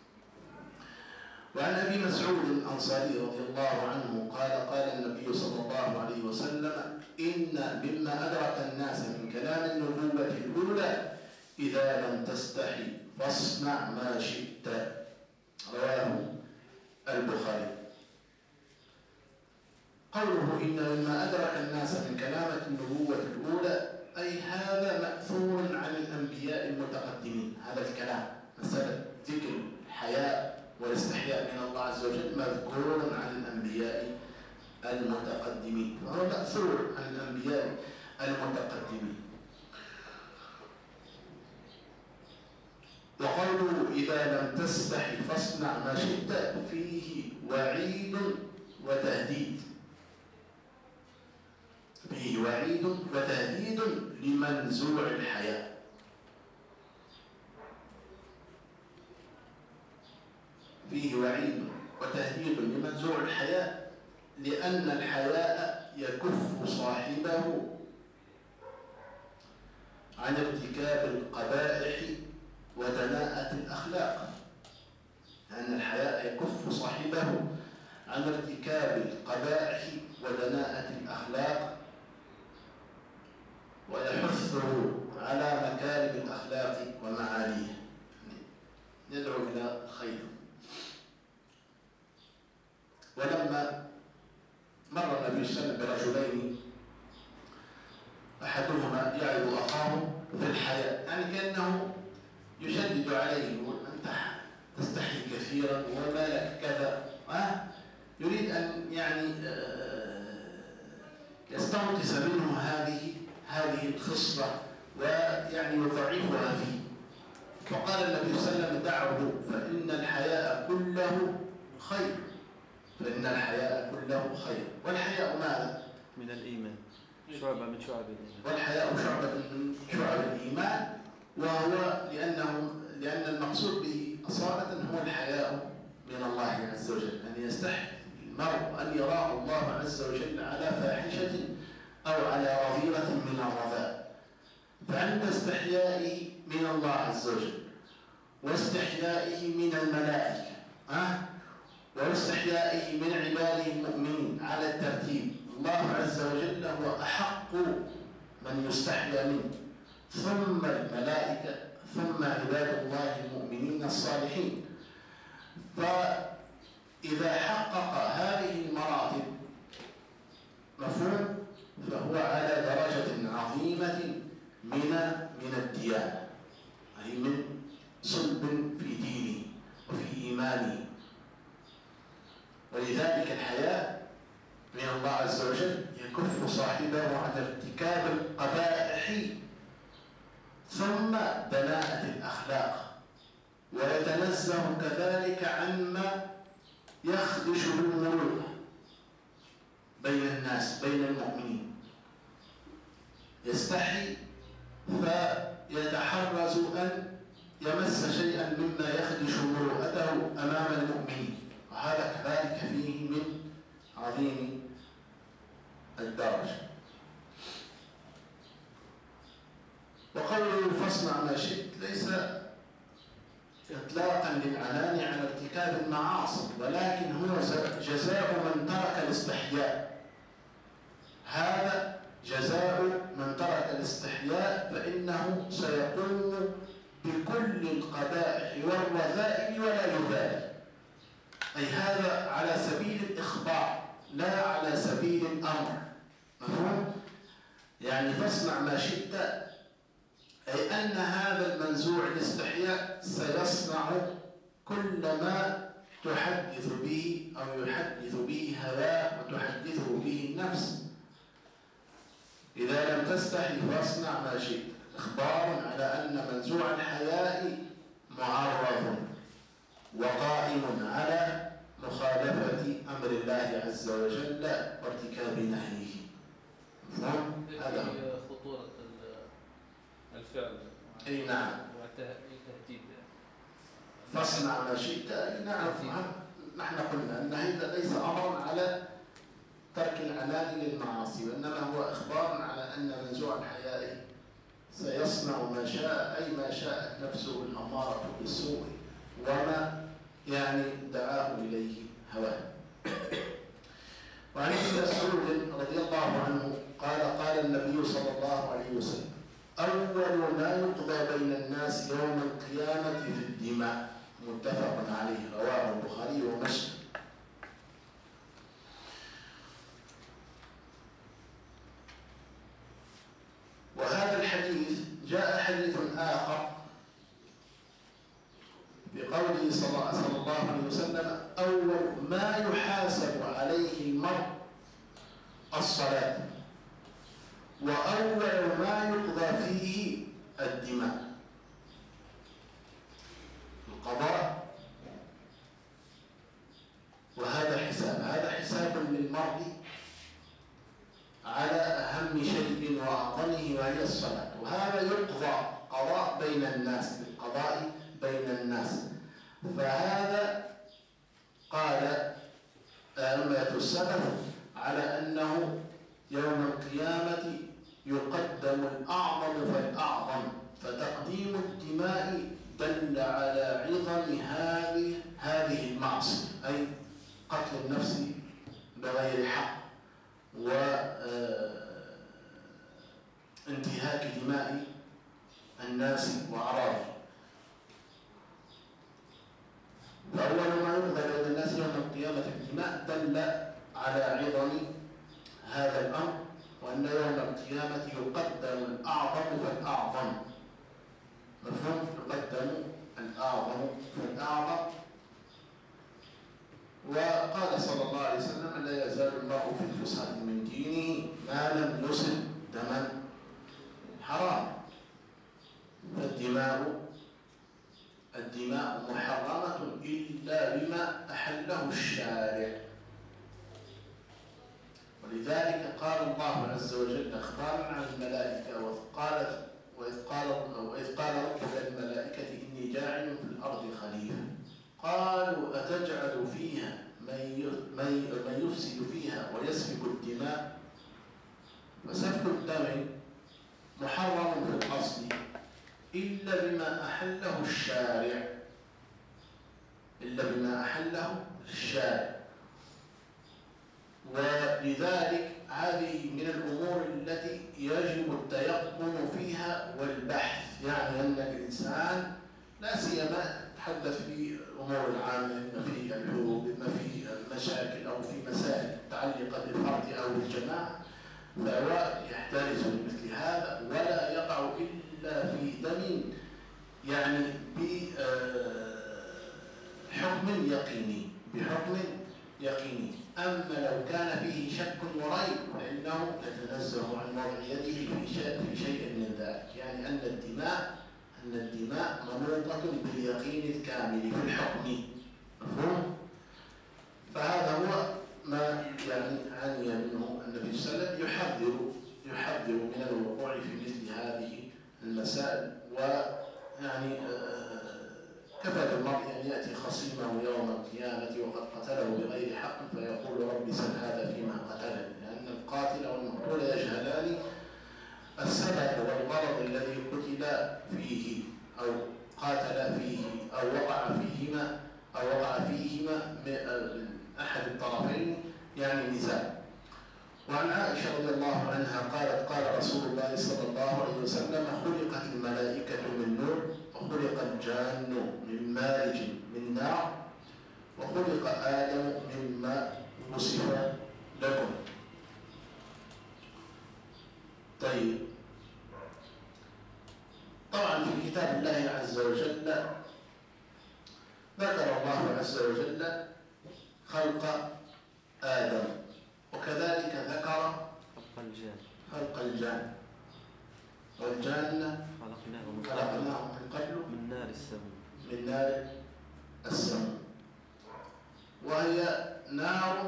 وعن أبي مسعود الأنصاري رضي الله عنه قال قال النبي صلى الله عليه وسلم إن مما أدرك الناس من كلام النبوة الأولى إذا لم تستحي فاصنع ما شئت، رواه البخاري. قوله إن مما أدرك الناس من كلام النبوة الأولى أي هذا مأثور عن الأنبياء المتقدمين، هذا الكلام مسألة ذكر الحياء والاستحياء من الله عز وجل مذكور عن الأنبياء المتقدمين، فهو مأثور عن الأنبياء المتقدمين. وقوله إذا لم تستحي فاصنع ما شئت فيه وعيد وتهديد، فيه وعيد وتهديد لمنزوع الحياء. فيه وعيد وتهديد لمنزوع الحياء لأن الحياء يكف صاحبه عن ارتكاب القبائح ودناءة الأخلاق، لأن الحياء يكف صاحبه عن ارتكاب القبائح ودناءة الأخلاق ويحثه على مكارم الأخلاق ومعانيه، يدعو إلى الخير. ولما مر النبي صلى الله عليه وسلم برجلين أحدهما يعظ أخاه في الحياة، يعني كأنه يشدد عليه، أنت تستحي كثيرا وما لك كذا، يريد أن يعني يستنقص منه هذه الخصلة ويعني يضعفها فيه. فقال النبي صلى الله عليه وسلم: دعه فإن الحياء كله خير، فإن الحياء كله خير. والحياء ماذا؟ من الإيمان، شعبة من شعب الإيمان. والحياء شعبة من شعب الإيمان، وهو لأن المقصود به أصالة هو الحياء من الله عز وجل، أن يستحي المرء أن يراه الله عز وجل على فاحشة أو على رذيلة من الرذاء. فعند استحيائه من الله عز وجل واستحيائه من الملائكة واستحيائه من عباده المؤمنين على الترتيب، الله عز وجل هو أحق من يستحيا منه، ثم الملائكة، ثم عباد الله المؤمنين الصالحين. فإذا حقق هذه المراتب، مفهوم، فهو على درجة عظيمة من الديانة، أي من صلب في دينه وفي إيمانه. ولذلك الحياء من الله عز وجل يكف صاحبه عن ارتكاب القبائح ثم دناءة الأخلاق، ويتنزه كذلك عما يخدش بالمروءة بين الناس، بين المؤمنين. يستحي فيتحرز أن يمس شيئا مما يخدش مروءته أمام المؤمنين، وهذا كذلك فيه من عظيم الدرجة. وقوله فاصنع ما شئت ليس إطلاقا للعنان على ارتكاب المعاصي، ولكن هو جزاء من ترك الاستحياء. هذا جزاء من ترك الاستحياء، فإنه سيقوم بكل القبائح والرذائل ولا يبالي. أي هذا على سبيل الإخبار لا على سبيل الأمر، مفهوم؟ يعني فاصنع ما شئت، أي أن هذا المنزوع الاستحياء سيصنع كل ما تحدث به أو يحدث به هواه وتحدثه به النفس. إذا لم تستحي فاصنع ما شئت، إخبار على أن منزوع الحياء معرض وقائم على مخالفة أمر الله عز وجل وارتكاب نهيه. مفهوم؟ هذا خطورة الفعل. أي نعم. والتهديد. فاصنع ما شئت، نعم. نحن قلنا أن هذا ليس أمرا على ترك العنان للمعاصي، وإنما هو إخبار على أن منزوع الحياء سيصنع ما شاء، أي ما شاءت نفسه الأمارة بالسوء وما يعني دعاه إليه هواه. وعن ابن مسعود رضي الله عنه قال: قال النبي صلى الله عليه وسلم: أول ما يقضى بين الناس يوم القيامة في الدماء. متفق عليه، رواه البخاري ومسلم. وهذا الحديث جاء حديث آخر بقوله صلى الله عليه وسلم: أول ما يحاسب عليه المرء الصلاة، وأول ما يقضى فيه الدماء. القضاء، وهذا حساب للمرء على أهم شيء وأعظمه وهي الصلاة، وهذا يقضى قضاء بين الناس، بالقضاء بين الناس. فهذا قال أئمة السلف على أنه يوم القيامة يقدم الأعظم فالأعظم، فتقديم الدماء دل على عظم هذه المعصية، أي قتل النفس بغير حق وانتهاك دماء الناس وأعراضهم. فأول ما يقضى بين الناس يوم القيامة الدماء دل على عظم هذا الأمر، وأن يوم القيامة يقدم الأعظم فالأعظم. مفهوم؟ يقدم الأعظم فالأعظم. وقال صلى الله عليه وسلم: لا يزال المرء في الفسحة من دينه ما لم يصب دما حرام. الدماء محرمة إلا بما أحله الشارع. ولذلك قال الله عز وجل أخبارا عن الملائكة: وإذ قال ربك للملائكة إني جاعل في الأرض خليفة قالوا أتجعل فيها من يفسد فيها ويسفك الدماء. فسفك الدم محرم في الأصل إلا بما أحله الشارع. ولذلك هذه من الأمور التي يجب التيقن فيها والبحث. يعني أن الإنسان لا سيما تحدث في الأمور العامة، إما في الحروب، إما في المشاكل، أو في مسائل متعلقة بالفرد أو الجماعة، فهو يحترز من مثل هذا ولا يقع إلا في دم، يعني بحكم يقيني. أما لو كان فيه شك وريب فإنه يتنزه عن وضع يده في شيء من ذلك. يعني أن الدماء منوطة باليقين الكامل في الحكم. مفهوم؟ فهذا هو ما يعني عني منه النبي صلى الله عليه وسلم، يحذر من الوقوع في مثل هذه المسائل. ويعني كفى بالمرء أن يأتي خصيمه يوم القيامة وقد قتله بغير حق فيقول: رب سل هذا فيما قتلني. لأن القاتل والمقتول يجهلان السبب والغرض الذي قتل فيه أو قاتل فيه أو وقع فيهما من أحد الطرفين، يعني نزاع. وعن عائشة رضي الله عنها قالت: قال رسول الله صلى الله عليه وسلم: خلقت الملائكة من نور، وخلق الجان من مارج من نار، وخلق آدم مما وصف لكم. طيب، طبعا في كتاب الله عز وجل ذكر الله عز وجل خلق آدم، وكذلك ذكر خلق الجان. والجان خلقناه من قبل من نار السموم، وهي نار.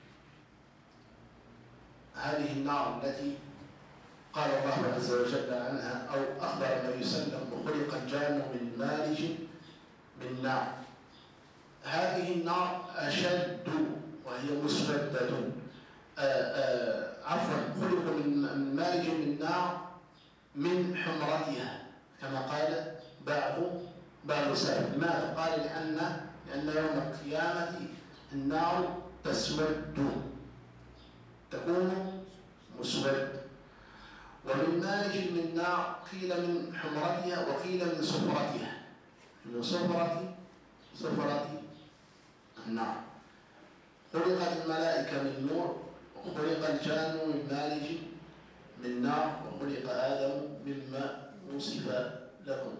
هذه النار التي قال الله عز وجل عنها أو أخبر النبي صلى الله عليه وسلم: وخلق الجان من مارج من نار. هذه النار أشد وهي مسودة. خلق من مارج من نار من حمرتها، كما قال بعض السلف. لماذا؟ قال لأن يوم القيامة النار تكون مسود. ومن مارج من نار قيل من حمرتها وقيل من صفرتها، من صفرة النار. خلقت الملائكة من نور، وخلق الجان من مارج من نار، وخلق آدم مما وصف لكم.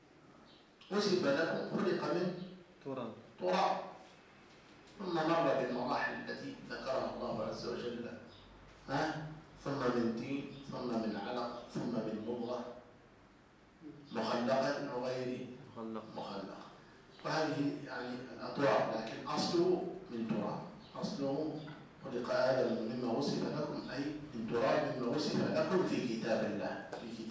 خلق من تراب، ثم مر بالمراحل التي ذكرها الله عز وجل، ثم من طين، ثم من علق، ثم من مضغة مخلقة وغير مخلقة. وهذه يعني الأطوار، لكن أصله من تراب. أصله خلق آدم مما وصف لكم، أي من تراب مما وصف لكم في كتاب الله.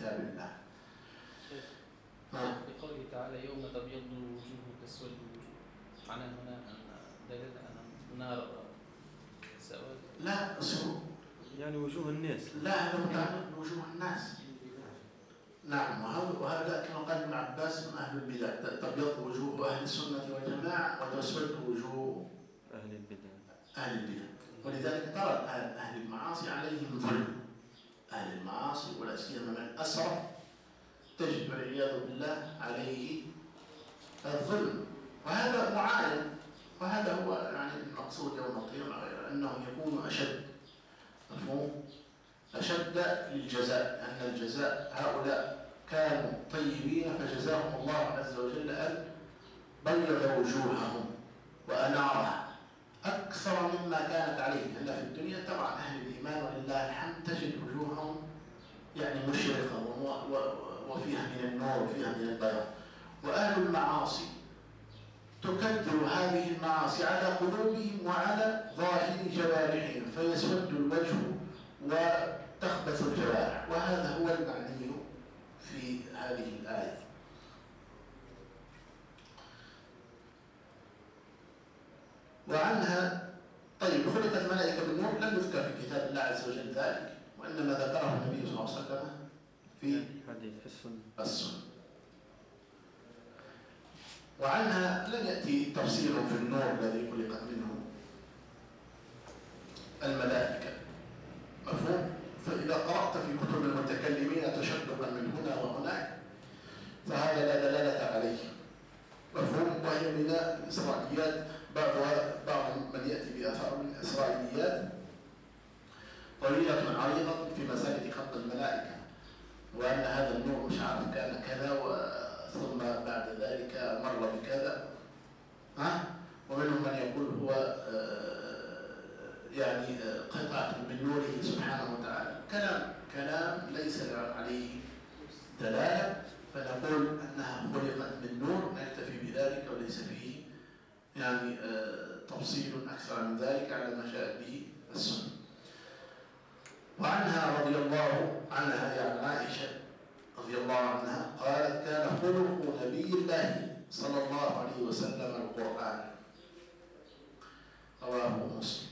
بقوله تعالى: يوم تبيض الوجوه وتسود الوجوه، معناه هنا دليل أن النار سواد. لا، يعني وجوه الناس. لا، هذا متعلق بوجوه الناس. نعم، وهذا كما قال ابن عباس من أهل البدع: تبيض وجوه أهل السنة والجماعة وتسود وجوه أهل البدع. ولذلك ترى أهل المعاصي عليهم ظلم. أهل المعاصي ولا سيما من أسرف تجد والعياذ بالله عليه الظلم، وهذا معاين، وهذا هو يعني المقصود يوم القيامة، غير أنه يكون أشد، مفهوم؟ أشد للجزاء، أن الجزاء هؤلاء كانوا طيبين فجزاهم الله عز وجل أن بيض وجوههم وأنارها أكثر مما كانت عليه. هلا في الدنيا طبعا أهل الإيمان ولله الحمد تجد وجوههم يعني مشرقة وفيها من النور وفيها من البياض، وأهل المعاصي تكدر هذه المعاصي على قلوبهم وعلى ظاهر جوارحهم فيسود الوجه وتخبث الجوارح، وهذا هو المعني في هذه الآية. وعنها طيب خلقت الملائكة بالنور لم يذكر في كتاب الله عز وجل ذلك، وإنما ذكره النبي صلى الله عليه وسلم في حديث السنة. وعنها لم يأتي تفسير في النور الذي خلقت منه الملائكة، مفهوم؟ فإذا قرأت في كتب المتكلمين تشدقا من هنا وهناك فهذا لا دلالة عليه، مفهوم؟ وهي من الإسرائيليات، بعض من يأتي بآثار من الإسرائيليات طويلة عريضة في مسألة خلق الملائكة، وأن هذا النور مش عارف كان كذا ثم بعد ذلك مر بكذا، ومنهم من يقول هو يعني قطعة من نوره سبحانه وتعالى. كلام ليس عليه دلالة، فنقول أنها خلقت من نور نكتفي بذلك وليس فيه يعني تفصيل أكثر من ذلك على ما جاءت به السنة. وعنها رضي الله عنها يعني عائشة رضي الله عنها قالت كان خلق نبي الله صلى الله عليه وسلم القرآن، رواه مسلم.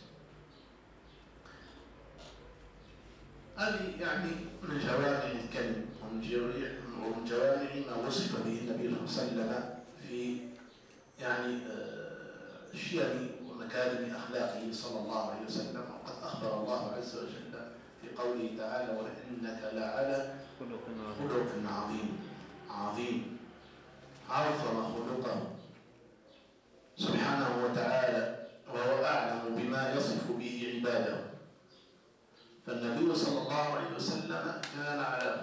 هذه يعني من جوامع الكلم ومن جوامع ما وصف به النبي صلى الله عليه وسلم في يعني شيم ومكارم أخلاقه صلى الله عليه وسلم. وقد أخبر الله عز وجل في قوله تعالى وإنك لعلى خلق عظيم عظم خلقه سبحانه وتعالى وهو أعلم بما يصف به عباده. فالنبي صلى الله عليه وسلم كان على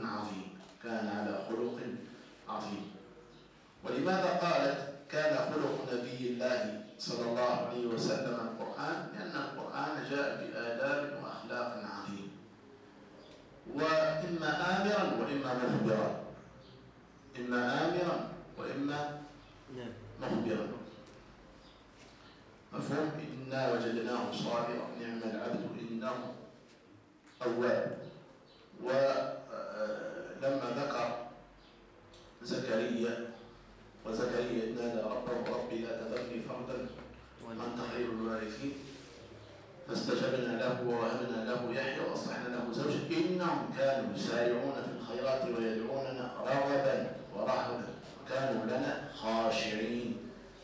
خلق عظيم. ولماذا قالت كان خلق نبي الله صلى الله عليه وسلم القرآن؟ لأن القرآن جاء بآداب وأخلاق عظيم، وإما آمرا وإما مخبرا، مفهوم؟ إنا وجدناه صابرا نعم العبد إنه أواب. ولما ذكر زكريا نادى ربه ربي لا تذرني فردا وأنت خير الوارثين فاستجبنا له ووهبنا له يحيى وأصلحنا له زوجه إنهم كانوا يسارعون في الخيرات ويدعوننا رغبا ورهبا وكانوا لنا خاشعين.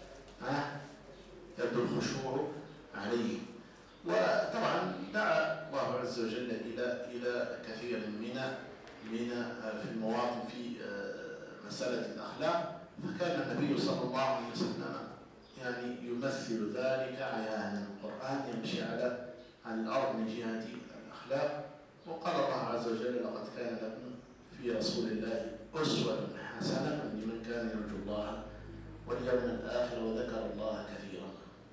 يبدو الخشوع عليه. وطبعا دعا الله عز وجل إلى كثير من في المواطن في مسألة الأخلاق، فكان النبي صلى الله عليه وسلم يعني يمثل ذلك عيانا. القرآن يمشي على الأرض من جهة الأخلاق. وقال الله عز وجل لقد كان لكم في رسول الله أسوة حسنة لمن كان يرجو الله واليوم الآخر وذكر الله كثيرا.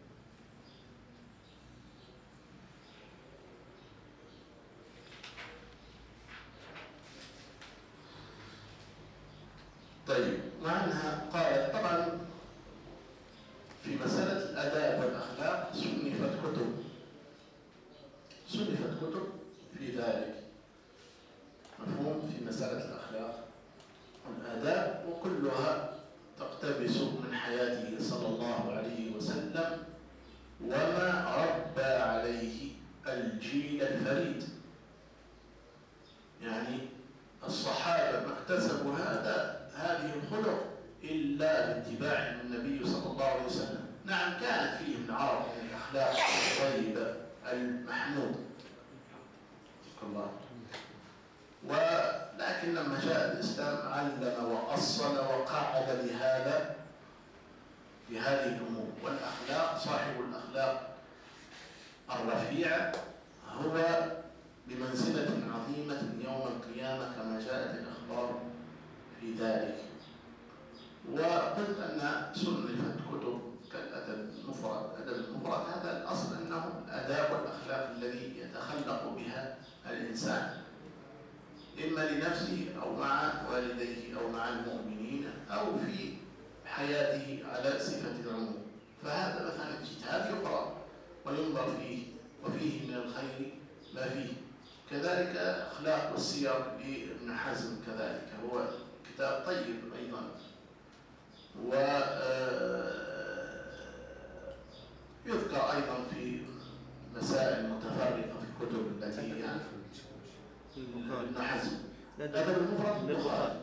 طيب، وعنها قالت طبعا في مسألة الآداب والأخلاق صنفت كتب في ذلك، مفهوم؟ في مسألة الأخلاق والآداب، وكلها تقتبس من حياته صلى الله عليه وسلم وما ربى عليه الجيل الفريد. يعني الصحابة ما اكتسبوا هذه الخلق إلا باتباع النبي صلى الله عليه وسلم. نعم كانت فيهم العرب من الأخلاق الطيبة المحمود الله، ولكن لكن لما جاء الإسلام علم وأصل وقعد لهذه الأمور. والأخلاق، صاحب الأخلاق الرفيعة هو بمنزلة عظيمة يوم القيامة كما جاءت الأخبار في ذلك. وقلت أن صنفت كتب كالأدب المفرد. الأدب المفرد هذا الأصل أنه الآداب والأخلاق الذي يتخلق بها الإنسان إما لنفسه أو مع والديه أو مع المؤمنين أو في حياته على صفة العموم. فهذا مثلا كتاب يقرأ وينظر فيه وفيه من الخير ما فيه. كذلك أخلاق والسير لابن حزم كذلك هو كتاب طيب أيضا. ويذكر أيضا في مسائل متفرقة في الكتب التي يعني ابن حزم. هذا المفرد البخاري.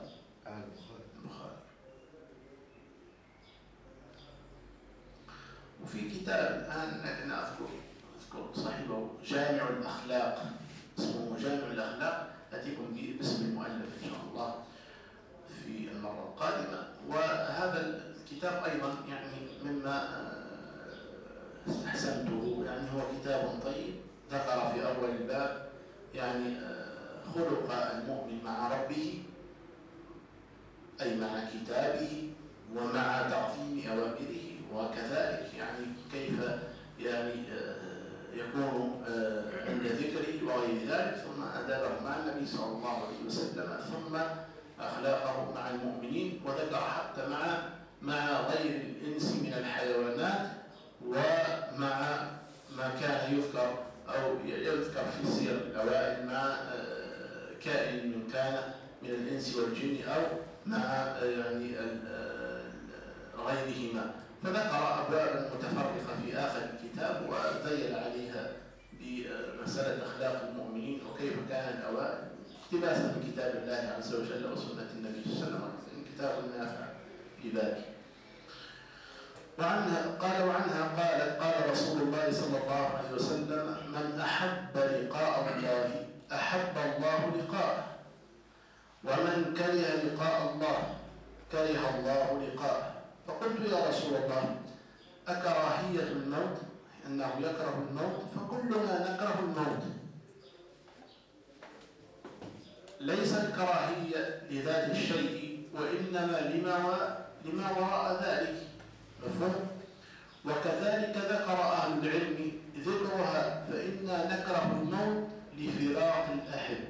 وفي كتاب الآن لكن أذكر صاحبه جامع الأخلاق، اسمه جامع الأخلاق، أتيكم باسم المؤلف إن شاء الله في المرة القادمة. وهذا الكتاب أيضا يعني مما استحسنته، يعني هو كتاب طيب. ذكر في أول الباب يعني خلق المؤمن مع ربه أي مع كتابه ومع تعظيم أوامره، وكذلك يعني كيف يعني يكون عند ذكره وغير ذلك، ثم أدابه مع النبي صلى الله عليه وسلم، ثم أخلاقه مع المؤمنين، وذكر حتى مع غير الإنس من الحيوانات، ومع ما كان يذكر أو يذكر في سير الأوائل مع كائن من كان من الإنس والجن أو مع يعني غيرهما. فذكر أبوابا متفرقة في آخر الكتاب وذيل عليها بمسألة أخلاق المؤمنين وكيف كان الأوائل، اقتباسا من كتاب الله عز وجل وسنة النبي صلى الله عليه وسلم، كتاب نافع في ذلك. وعنها قالت قال رسول الله صلى الله عليه وسلم: من أحب لقاء الله أحب الله لقاءه، ومن كره لقاء الله كره الله لقاءه. فقلت يا رسول الله أكراهية الموت، أنه يكره الموت؟ فكلنا نكره الموت، ليس الكراهية لذات الشيء وإنما لما وراء ذلك. مفهوم؟ وكذلك ذكر أهل العلم ذكرها، فإنا نكره الموت لفراق الأحب،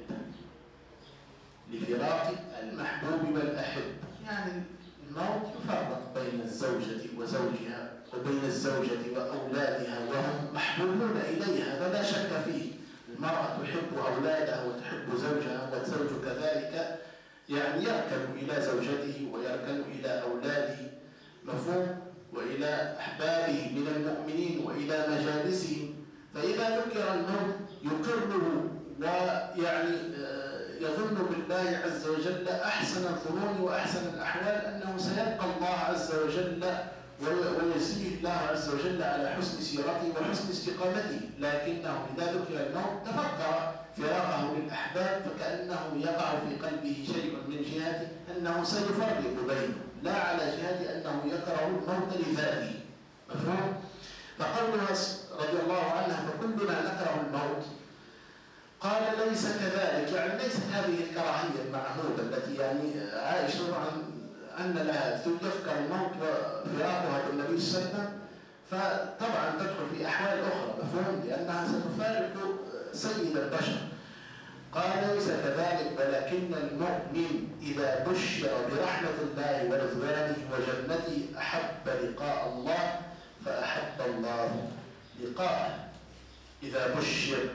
لفراق المحبوب والأحب. يعني الموت يفرق بين الزوجة وزوجها وبين الزوجة وأولادها وهم محبوبون إليها، هذا لا شك فيه. المرأة تحب أولادها وتحب زوجها، والزوج كذلك يعني يركن إلى زوجته ويركن إلى أولاده، مفهوم، وإلى أحبابه من المؤمنين وإلى مجالسهم. فإذا ذكر الموت يقره ويعني يظن بالله عز وجل أحسن الظنون وأحسن الأحوال أنه سيلقى الله عز وجل ويسير الله عز وجل على حسن سيرته وحسن استقامته. لكنه إذا ذكر الموت تفكر فراقه للأحباب، فكأنه يقع في قلبه شيء من جهة أنه سيفرق بينه، لا على جهة أنه يكره الموت لذاته. مفهوم؟ فقولها رضي الله عنها فكلنا نكره الموت، قال ليس كذلك، يعني ليست هذه الكراهية المعهودة التي يعني عائشة أن لها تذكر الموت وفراقها بالنبي صلى الله عليه وسلم، فطبعا تدخل في أحوال أخرى، مفهوم، لأنها ستفارق سيد البشر. قال ليس كذلك، ولكن المؤمن إذا بشر برحمة الله ورضوانه وجنته أحب لقاء الله فأحب الله لقاءه. إذا بشر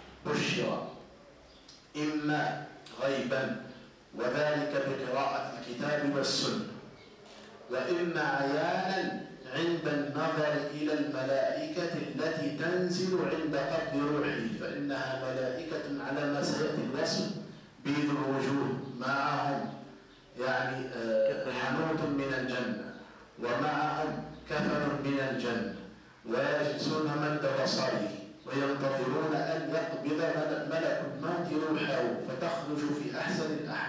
إما غيبا وذلك بقراءة الكتاب والسنة، وإما عيانا عند النظر إلى الملائكة التي تنزل عند قبض روحه، فإنها ملائكة على ما سيأتي الوصف بيض الوجوه، معهم يعني حنوط من الجنة ومعهم كفن من الجنة، ويجلسون مد بصره وينتظرون أن يقبض ملك الموت روحه فتخرج في أحسن الأحوال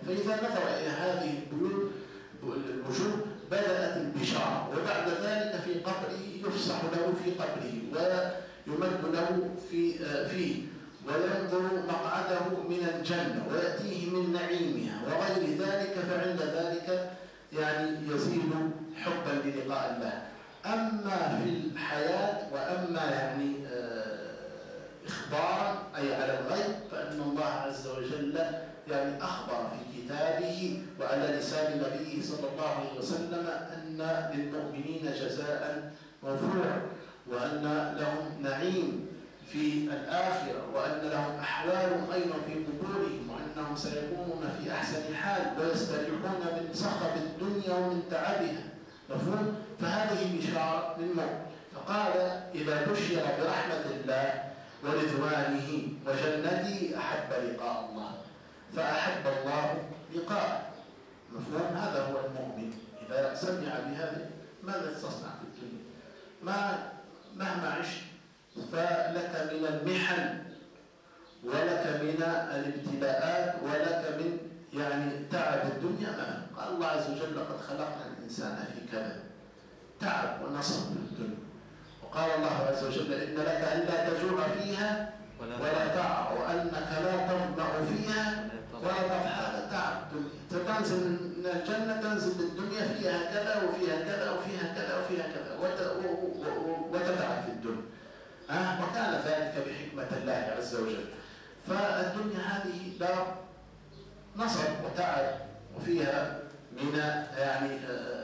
فإذا نظر إلى هذه الوجوه بدأت البشارة، وبعد ذلك في قبره يفسح له في قبره ويمد له فيه وينظر مقعده من الجنة ويأتيه من نعيمها وغير ذلك، فعند ذلك يعني يزيد حبا للقاء الله. أما في الحياة وأما يعني إخبارا أي على الغيب، فإن الله عز وجل يعني أخبر في كتابه وعلى لسان نبيه صلى الله عليه وسلم أن للمؤمنين جزاء موفورا، وأن لهم نعيم في الآخرة، وأن لهم أحوال أيضا في قبورهم، وأنهم سيكونون في أحسن حال ويستريحون من صخب الدنيا ومن تعبها. مفهوم؟ فهذه بشارة للمؤمن. فقال إذا بشر برحمة الله ورضوانه وجنته أحب لقاء الله، فأحب الله لقاءه. مفهوم؟ هذا هو المؤمن إذا سمع بهذا. ماذا تصنع في الدنيا؟ مهما عشت فلك من المحن ولك من الابتلاءات ولك من يعني تعب الدنيا. ما قال الله عز وجل لقد خلقنا الإنسان في كبد، تعب ونصب في الدنيا. وقال الله عز وجل إن لك ألا تجوع فيها ولا تعب، وأنك لا تظمأ فيها ولا تضحى. هذا تعب. تنزل من الجنة تنزل للدنيا فيها كذا وفيها كذا وفيها كذا وفيها كذا وتتعب في الدنيا. وكان ذلك بحكمة الله عز وجل. فالدنيا هذه دار نصب وتعب، وفيها من يعني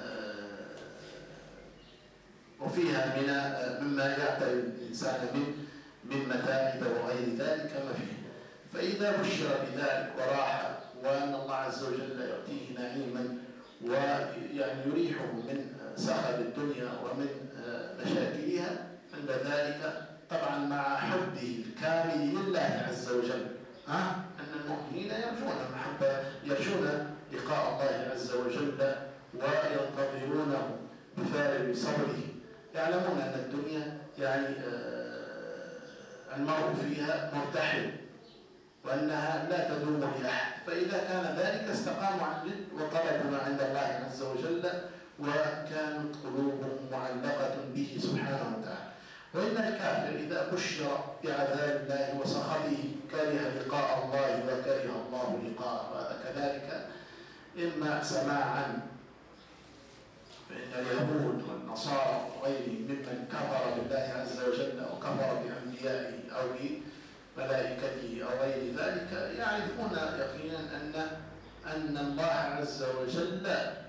وفيها مما يعتري الإنسان من متاعب وغير ذلك ما فيه. فإذا بشر بذلك وراح، وأن الله عز وجل يعطيه نعيما ويعني يريحه من سخب الدنيا ومن مشاكلها، عند ذلك طبعا مع حبه الكامل لله عز وجل، أن المؤمنين يرجون لقاء الله عز وجل وينتظرونه بفارغ صبره، يعلمون أن الدنيا يعني المرء فيها مرتحل وأنها لا تدوم لأحد. فإذا كان ذلك استقاموا عن جد وطلبوا ما عند الله عز وجل، وكانت قلوبهم معلقة به سبحانه وتعالى. وإن الكافر إذا بشر بعذاب الله وسخطه كره لقاء الله وكره الله لقاءه. وهذا كذلك إما سماعا، فإن اليهود والنصارى وغيرهم ممن كفر بالله عز وجل وكفر بأنبيائه أو بملائكته أو غير ذلك يعرفون يقينا أن الله عز وجل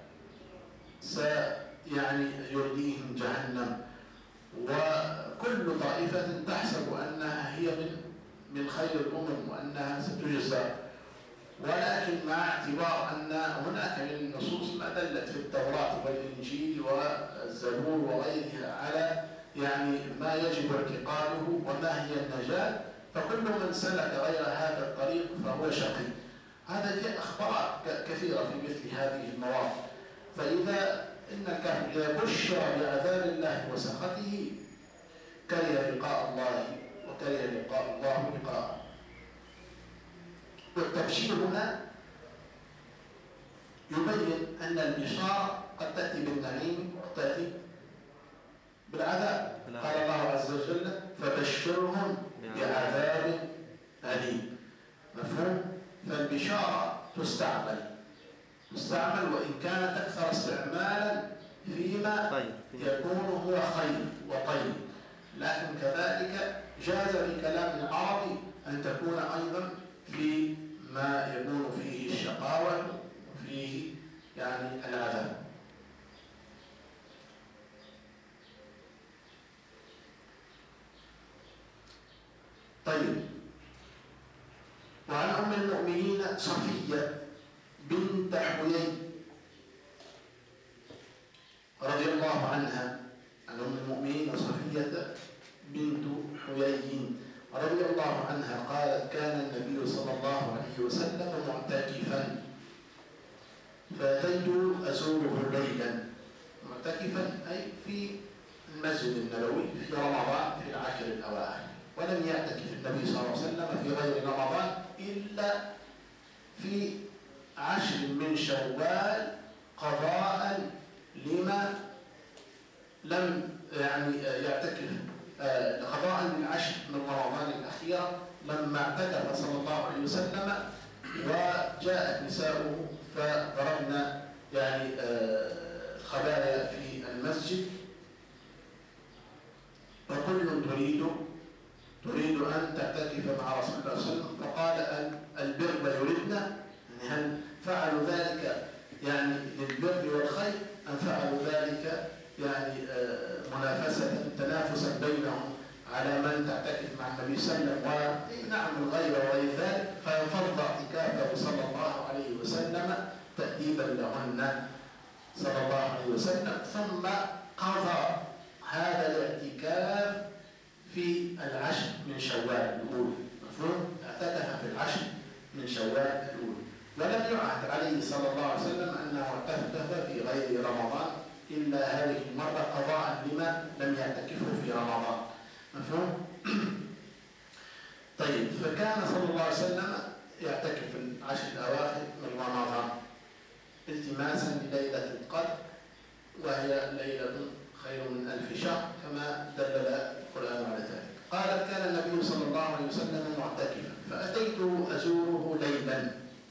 سيعني يرديهم جهنم، وكل طائفة تحسب أنها هي من خير الأمم وأنها ستجزى، ولكن مع اعتبار أن هناك من النصوص ما دلت في التوراة والإنجيل والزبور وغيرها على يعني ما يجب اعتقاده وما هي النجاة، فكل من سلك غير هذا الطريق فهو شقي. هذا في أخبارات كثيرة في مثل هذه المواضع. فإذا إن الكافر إذا بشر بعذاب الله وسخطه كره لقاء الله وكره لقاء الله لقاءه. والتبشير هنا يبين أن البشارة قد تأتي بالنعيم وتأتي بالعذاب. قال الله عز وجل فبشرهم بعذاب أليم. مفهوم؟ فالبشارة تستعمل وإن كانت أكثر استعمالا فيما يكون هو خير وطيب، لكن كذلك جاز في كلام العربي أن تكون أيضا في ما يكون فيه الشقاوة وفيه يعني العذاب. طيب. وعن أم المؤمنين صفية بنت حيي رضي الله عنها، عن أم المؤمنين صفية بنت حيي رضي الله عنها قالت كان النبي صلى الله عليه وسلم معتكفا فأتيت أزوره ليلا. معتكفا أي في المسجد النبوي في رمضان في العشر الأواخر، ولم يعتكف النبي صلى الله عليه وسلم في غير رمضان إلا في 10 من شوال قضاء لما لم يعني يعتكف، قضاء للعشر من رمضان الأخيرة لما اعتكف صلى الله عليه وسلم وجاءت نساؤه فضربنا يعني خبايا في المسجد، وكل تريد أن تعتكف مع رسول الله صلى الله عليه وسلم، فقال البر يردنا، هل فعلوا ذلك يعني للبر والخير أم فعلوا ذلك يعني منافسة تنافسا بينهم على من تعتكف مع النبي صلى الله عليه وسلم ونعم الغير وغير ذلك، فيفرض اعتكافه صلى الله عليه وسلم تأديبا لهن صلى الله عليه وسلم، ثم قضى هذا الاعتكاف في العشر من شوال الأولى، مفهوم؟ اعتكف في العشر من شوال الأولى، ولم يعهد عليه صلى الله عليه وسلم أنه اعتكف في غير رمضان إلا هذه المرة قضاء لما لم يعتكفه في رمضان، مفهوم؟ طيب، فكان صلى الله عليه وسلم يعتكف في العشر الأواخر من رمضان التماسا لليلة القدر، وهي ليلة خير من 1000 شهر كما دلل القرآن على ذلك. قالت: كان النبي صلى الله عليه وسلم معتكفا فأتيته أزوره ليلا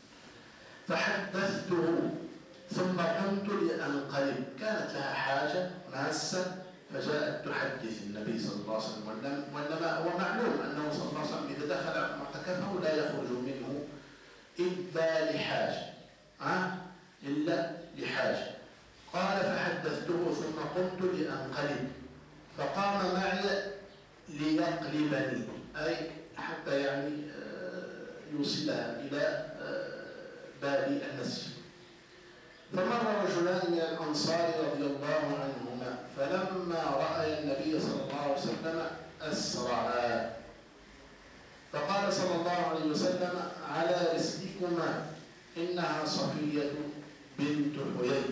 فحدثته ثم قمت لأنقلب، كانت لها حاجة ماسة فجاءت تحدث النبي صلى الله عليه وسلم، وإنما هو معلوم أنه صلى الله عليه وسلم إذا دخل معتكفه لا يخرج منه إلا لحاجة، إلا لحاجة. قال: فحدثته ثم قمت لأنقلب فقام معي ليقلبني، أي حتى يعني يوصلها إلى باب المسجد. فمر رجلان من الأنصار رضي الله عنهما فلما رأى النبي صلى الله عليه وسلم أسرعا، فقال صلى الله عليه وسلم: على رسلكما إنها صفية بنت حيي.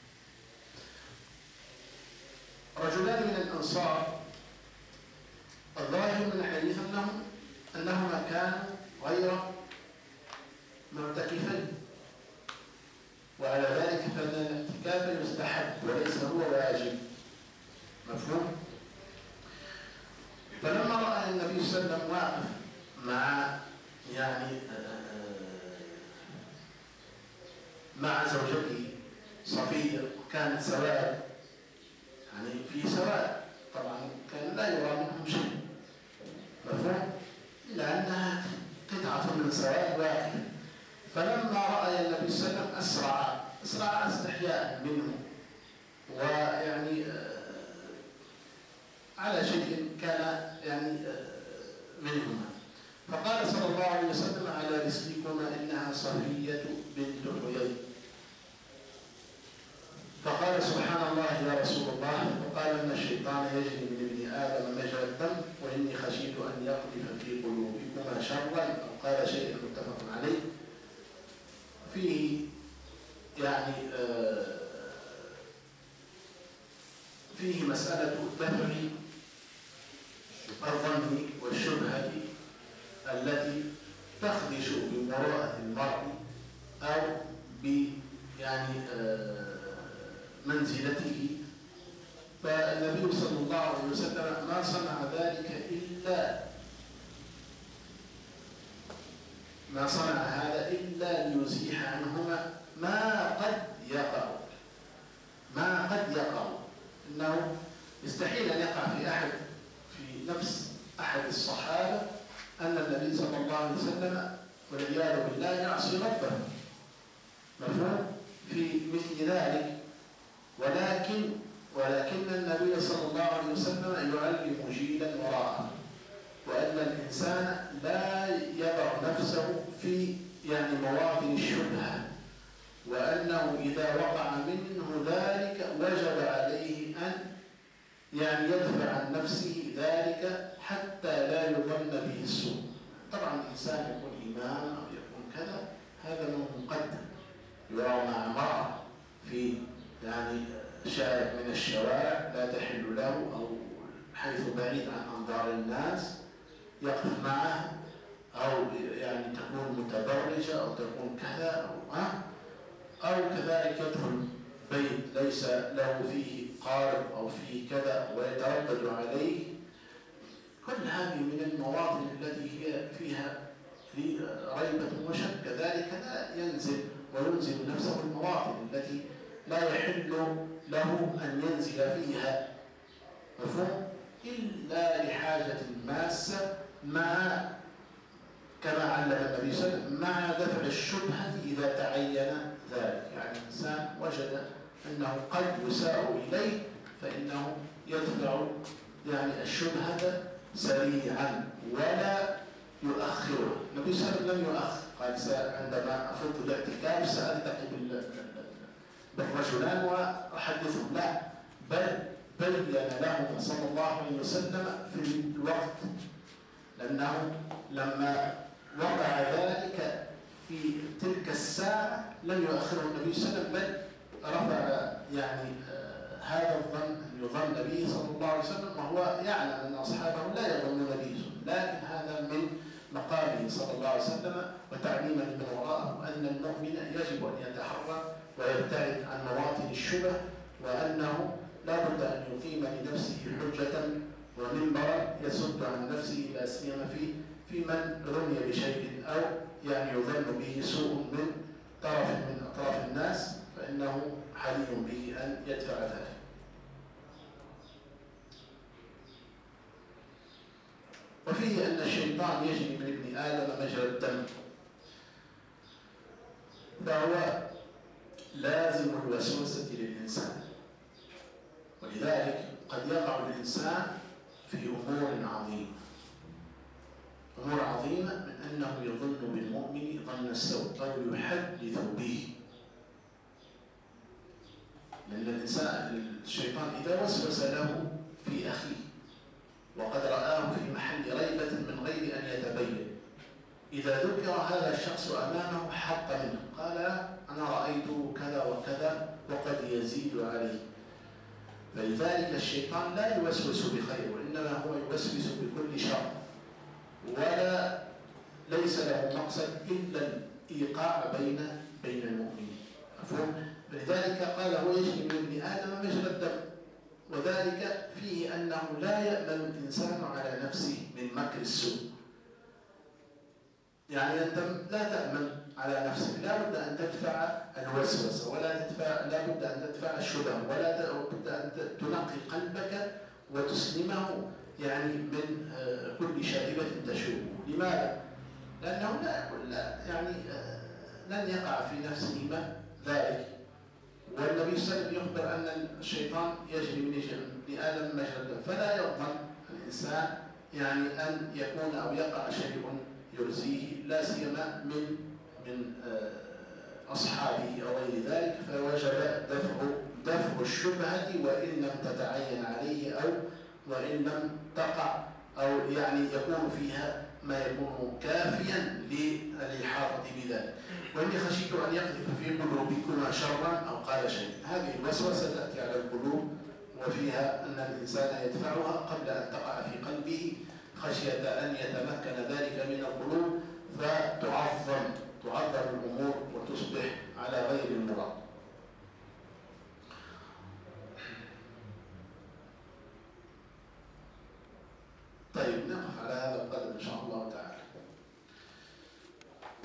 رجلان من الأنصار، الظاهر من الحديث أنهما كانوا غير معتكفين، وعلى ذلك فإن الاعتكاف يستحب وليس هو واجب، مفهوم؟ فلما رأى النبي صلى الله عليه وسلم واقف مع زوجته صفية، كانت سواد، يعني في سواد، طبعا كان لا يرى منهم شيء، مفهوم؟ لأنها قطعة من سواد واحد. فلما رأى النبي صلى الله عليه وسلم أسرع استحياء منه، ويعني على شيء كان يعني منهما، فقال صلى الله عليه وسلم: على رسلكما إنها صفية بنت حيي. فقال: سبحان الله يا رسول الله، وقال: إن الشيطان يجري من ابن آدم مجرى الدم، وإني خشيت أن يقذف في قلوبكما شرا، أو قال شيء متفق عليه. فيه يعني فيه مسألة دفع الظن والشبهة التي تخدش بمروءة المرء أو يعني منزلته. فالنبي صلى الله عليه وسلم ما صنع ذلك إلا ليزيح عنهما ما قد يقع. إنه يستحيل أن يقع في نفس أحد الصحابة أن النبي صلى الله عليه وسلم والعياذ بالله يعصي ربه، مفهوم؟ في مثل ذلك، ولكن النبي صلى الله عليه وسلم يعلم جيلا وراءه، وأن الإنسان لا يضع نفسه في يعني مواطن الشبهة، وأنه إذا وقع منه ذلك وجب عليه أن يعني يدفع عن نفسه ذلك حتى لا يظن به السوء. طبعا الإنسان يكون إمام أو يكون كذا، هذا مقدم، يرى مع امرأة في يعني شارع من الشوارع لا تحل له أو حيث بعيد عن أنظار الناس، يقف معه أو يعني تكون متبرجة أو تكون كذا أو كذلك يدخل بيت ليس له فيه قارب أو فيه كذا ويتردد عليه. كل هذه من المواطن التي هي فيها ريبة وشك، كذلك لا ينزل وينزل نفسه المواطن التي لا يحل له أن ينزل فيها، مفهوم؟ إلا لحاجة ماسة مع كما علم النبي صلى الله عليه وسلم مع دفع الشبهة إذا تعين ذلك. يعني الإنسان وجد أنه قد يساء إليه فإنه يدفع يعني الشبهة سريعا ولا يؤخرها. النبي صلى الله عليه وسلم لم يؤخر، قال عندما أفض الاعتكاف سألتقي بالرجلان وأحدثهم، لا، بل بين لهم صلى الله عليه وسلم في الوقت، لأنه لما وقع ذلك في تلك الساعة لم يؤخره النبي صلى الله عليه وسلم، بل رفع يعني هذا الظن أن يظن به صلى الله عليه وسلم، وهو يعلم أن أصحابه لا يظنون به، لكن هذا من مقامه صلى الله عليه وسلم وتعليما لمن وراءه أن المؤمن يجب أن يتحرى ويبتعد عن مواطن الشبه، وأنه لا بد أن يقيم لنفسه حجة ومنبرا يصد عن نفسه، لا سيما في من رمي بشيء أو يعني يظن به سوء من أطراف الناس، فإنه حري به أن يدفع ذلك. وفيه أن الشيطان يجري من ابن آدم مجرى الدم، فهو لازم الوسوسة للإنسان، ولذلك قد يقع الإنسان في أمور عظيمة من أنه يظن بالمؤمن ظن السوء أو يحدث به. لأن الشيطان إذا وسوس له في أخيه وقد رآه في محل ريبة من غير أن يتبين، إذا ذكر هذا الشخص أمامه حط منه، قال أنا رأيته كذا وكذا وقد يزيد عليه. فلذلك الشيطان لا يوسوس بخير، وإنما هو يوسوس بكل شر، ولا ليس له مقصد إلا الإيقاع بين المؤمنين، مفهوم؟ فلذلك قال هو يجري من ابن آدم مجرى الدم، وذلك فيه أنه لا يأمن الإنسان على نفسه من مكر السوء. يعني أنت لا تأمن على نفسك، لا بد أن تدفع الوسوسة، لا بد أن تدفع الشبه، ولا بد أن تنقي قلبك وتسلمه يعني من كل شائبة تشوبه. لماذا؟ لأنه لن يقع في نفسه ذلك. والنبي صلى الله عليه وسلم يخبر أن الشيطان يجري من ابن آدم مجرى الدم، فلا يضمن الإنسان يعني أن يكون أو يقع شيء يرزيه، لا سيما من أصحابه أو غير ذلك، فوجب دفع الشبهة وإن لم تتعين عليه أو وإن لم تقع، أو يعني يكون فيها ما يكون كافيا للإحاطة بذلك. وإني خشيت أن يقذف في قلوبكما شرا أو قال شيء. هذه الوسوسة تأتي على القلوب، وفيها أن الإنسان يدفعها قبل أن تقع في قلبه خشية أن يتمكن ذلك من القلوب، فتعظم الأمور وتصبح على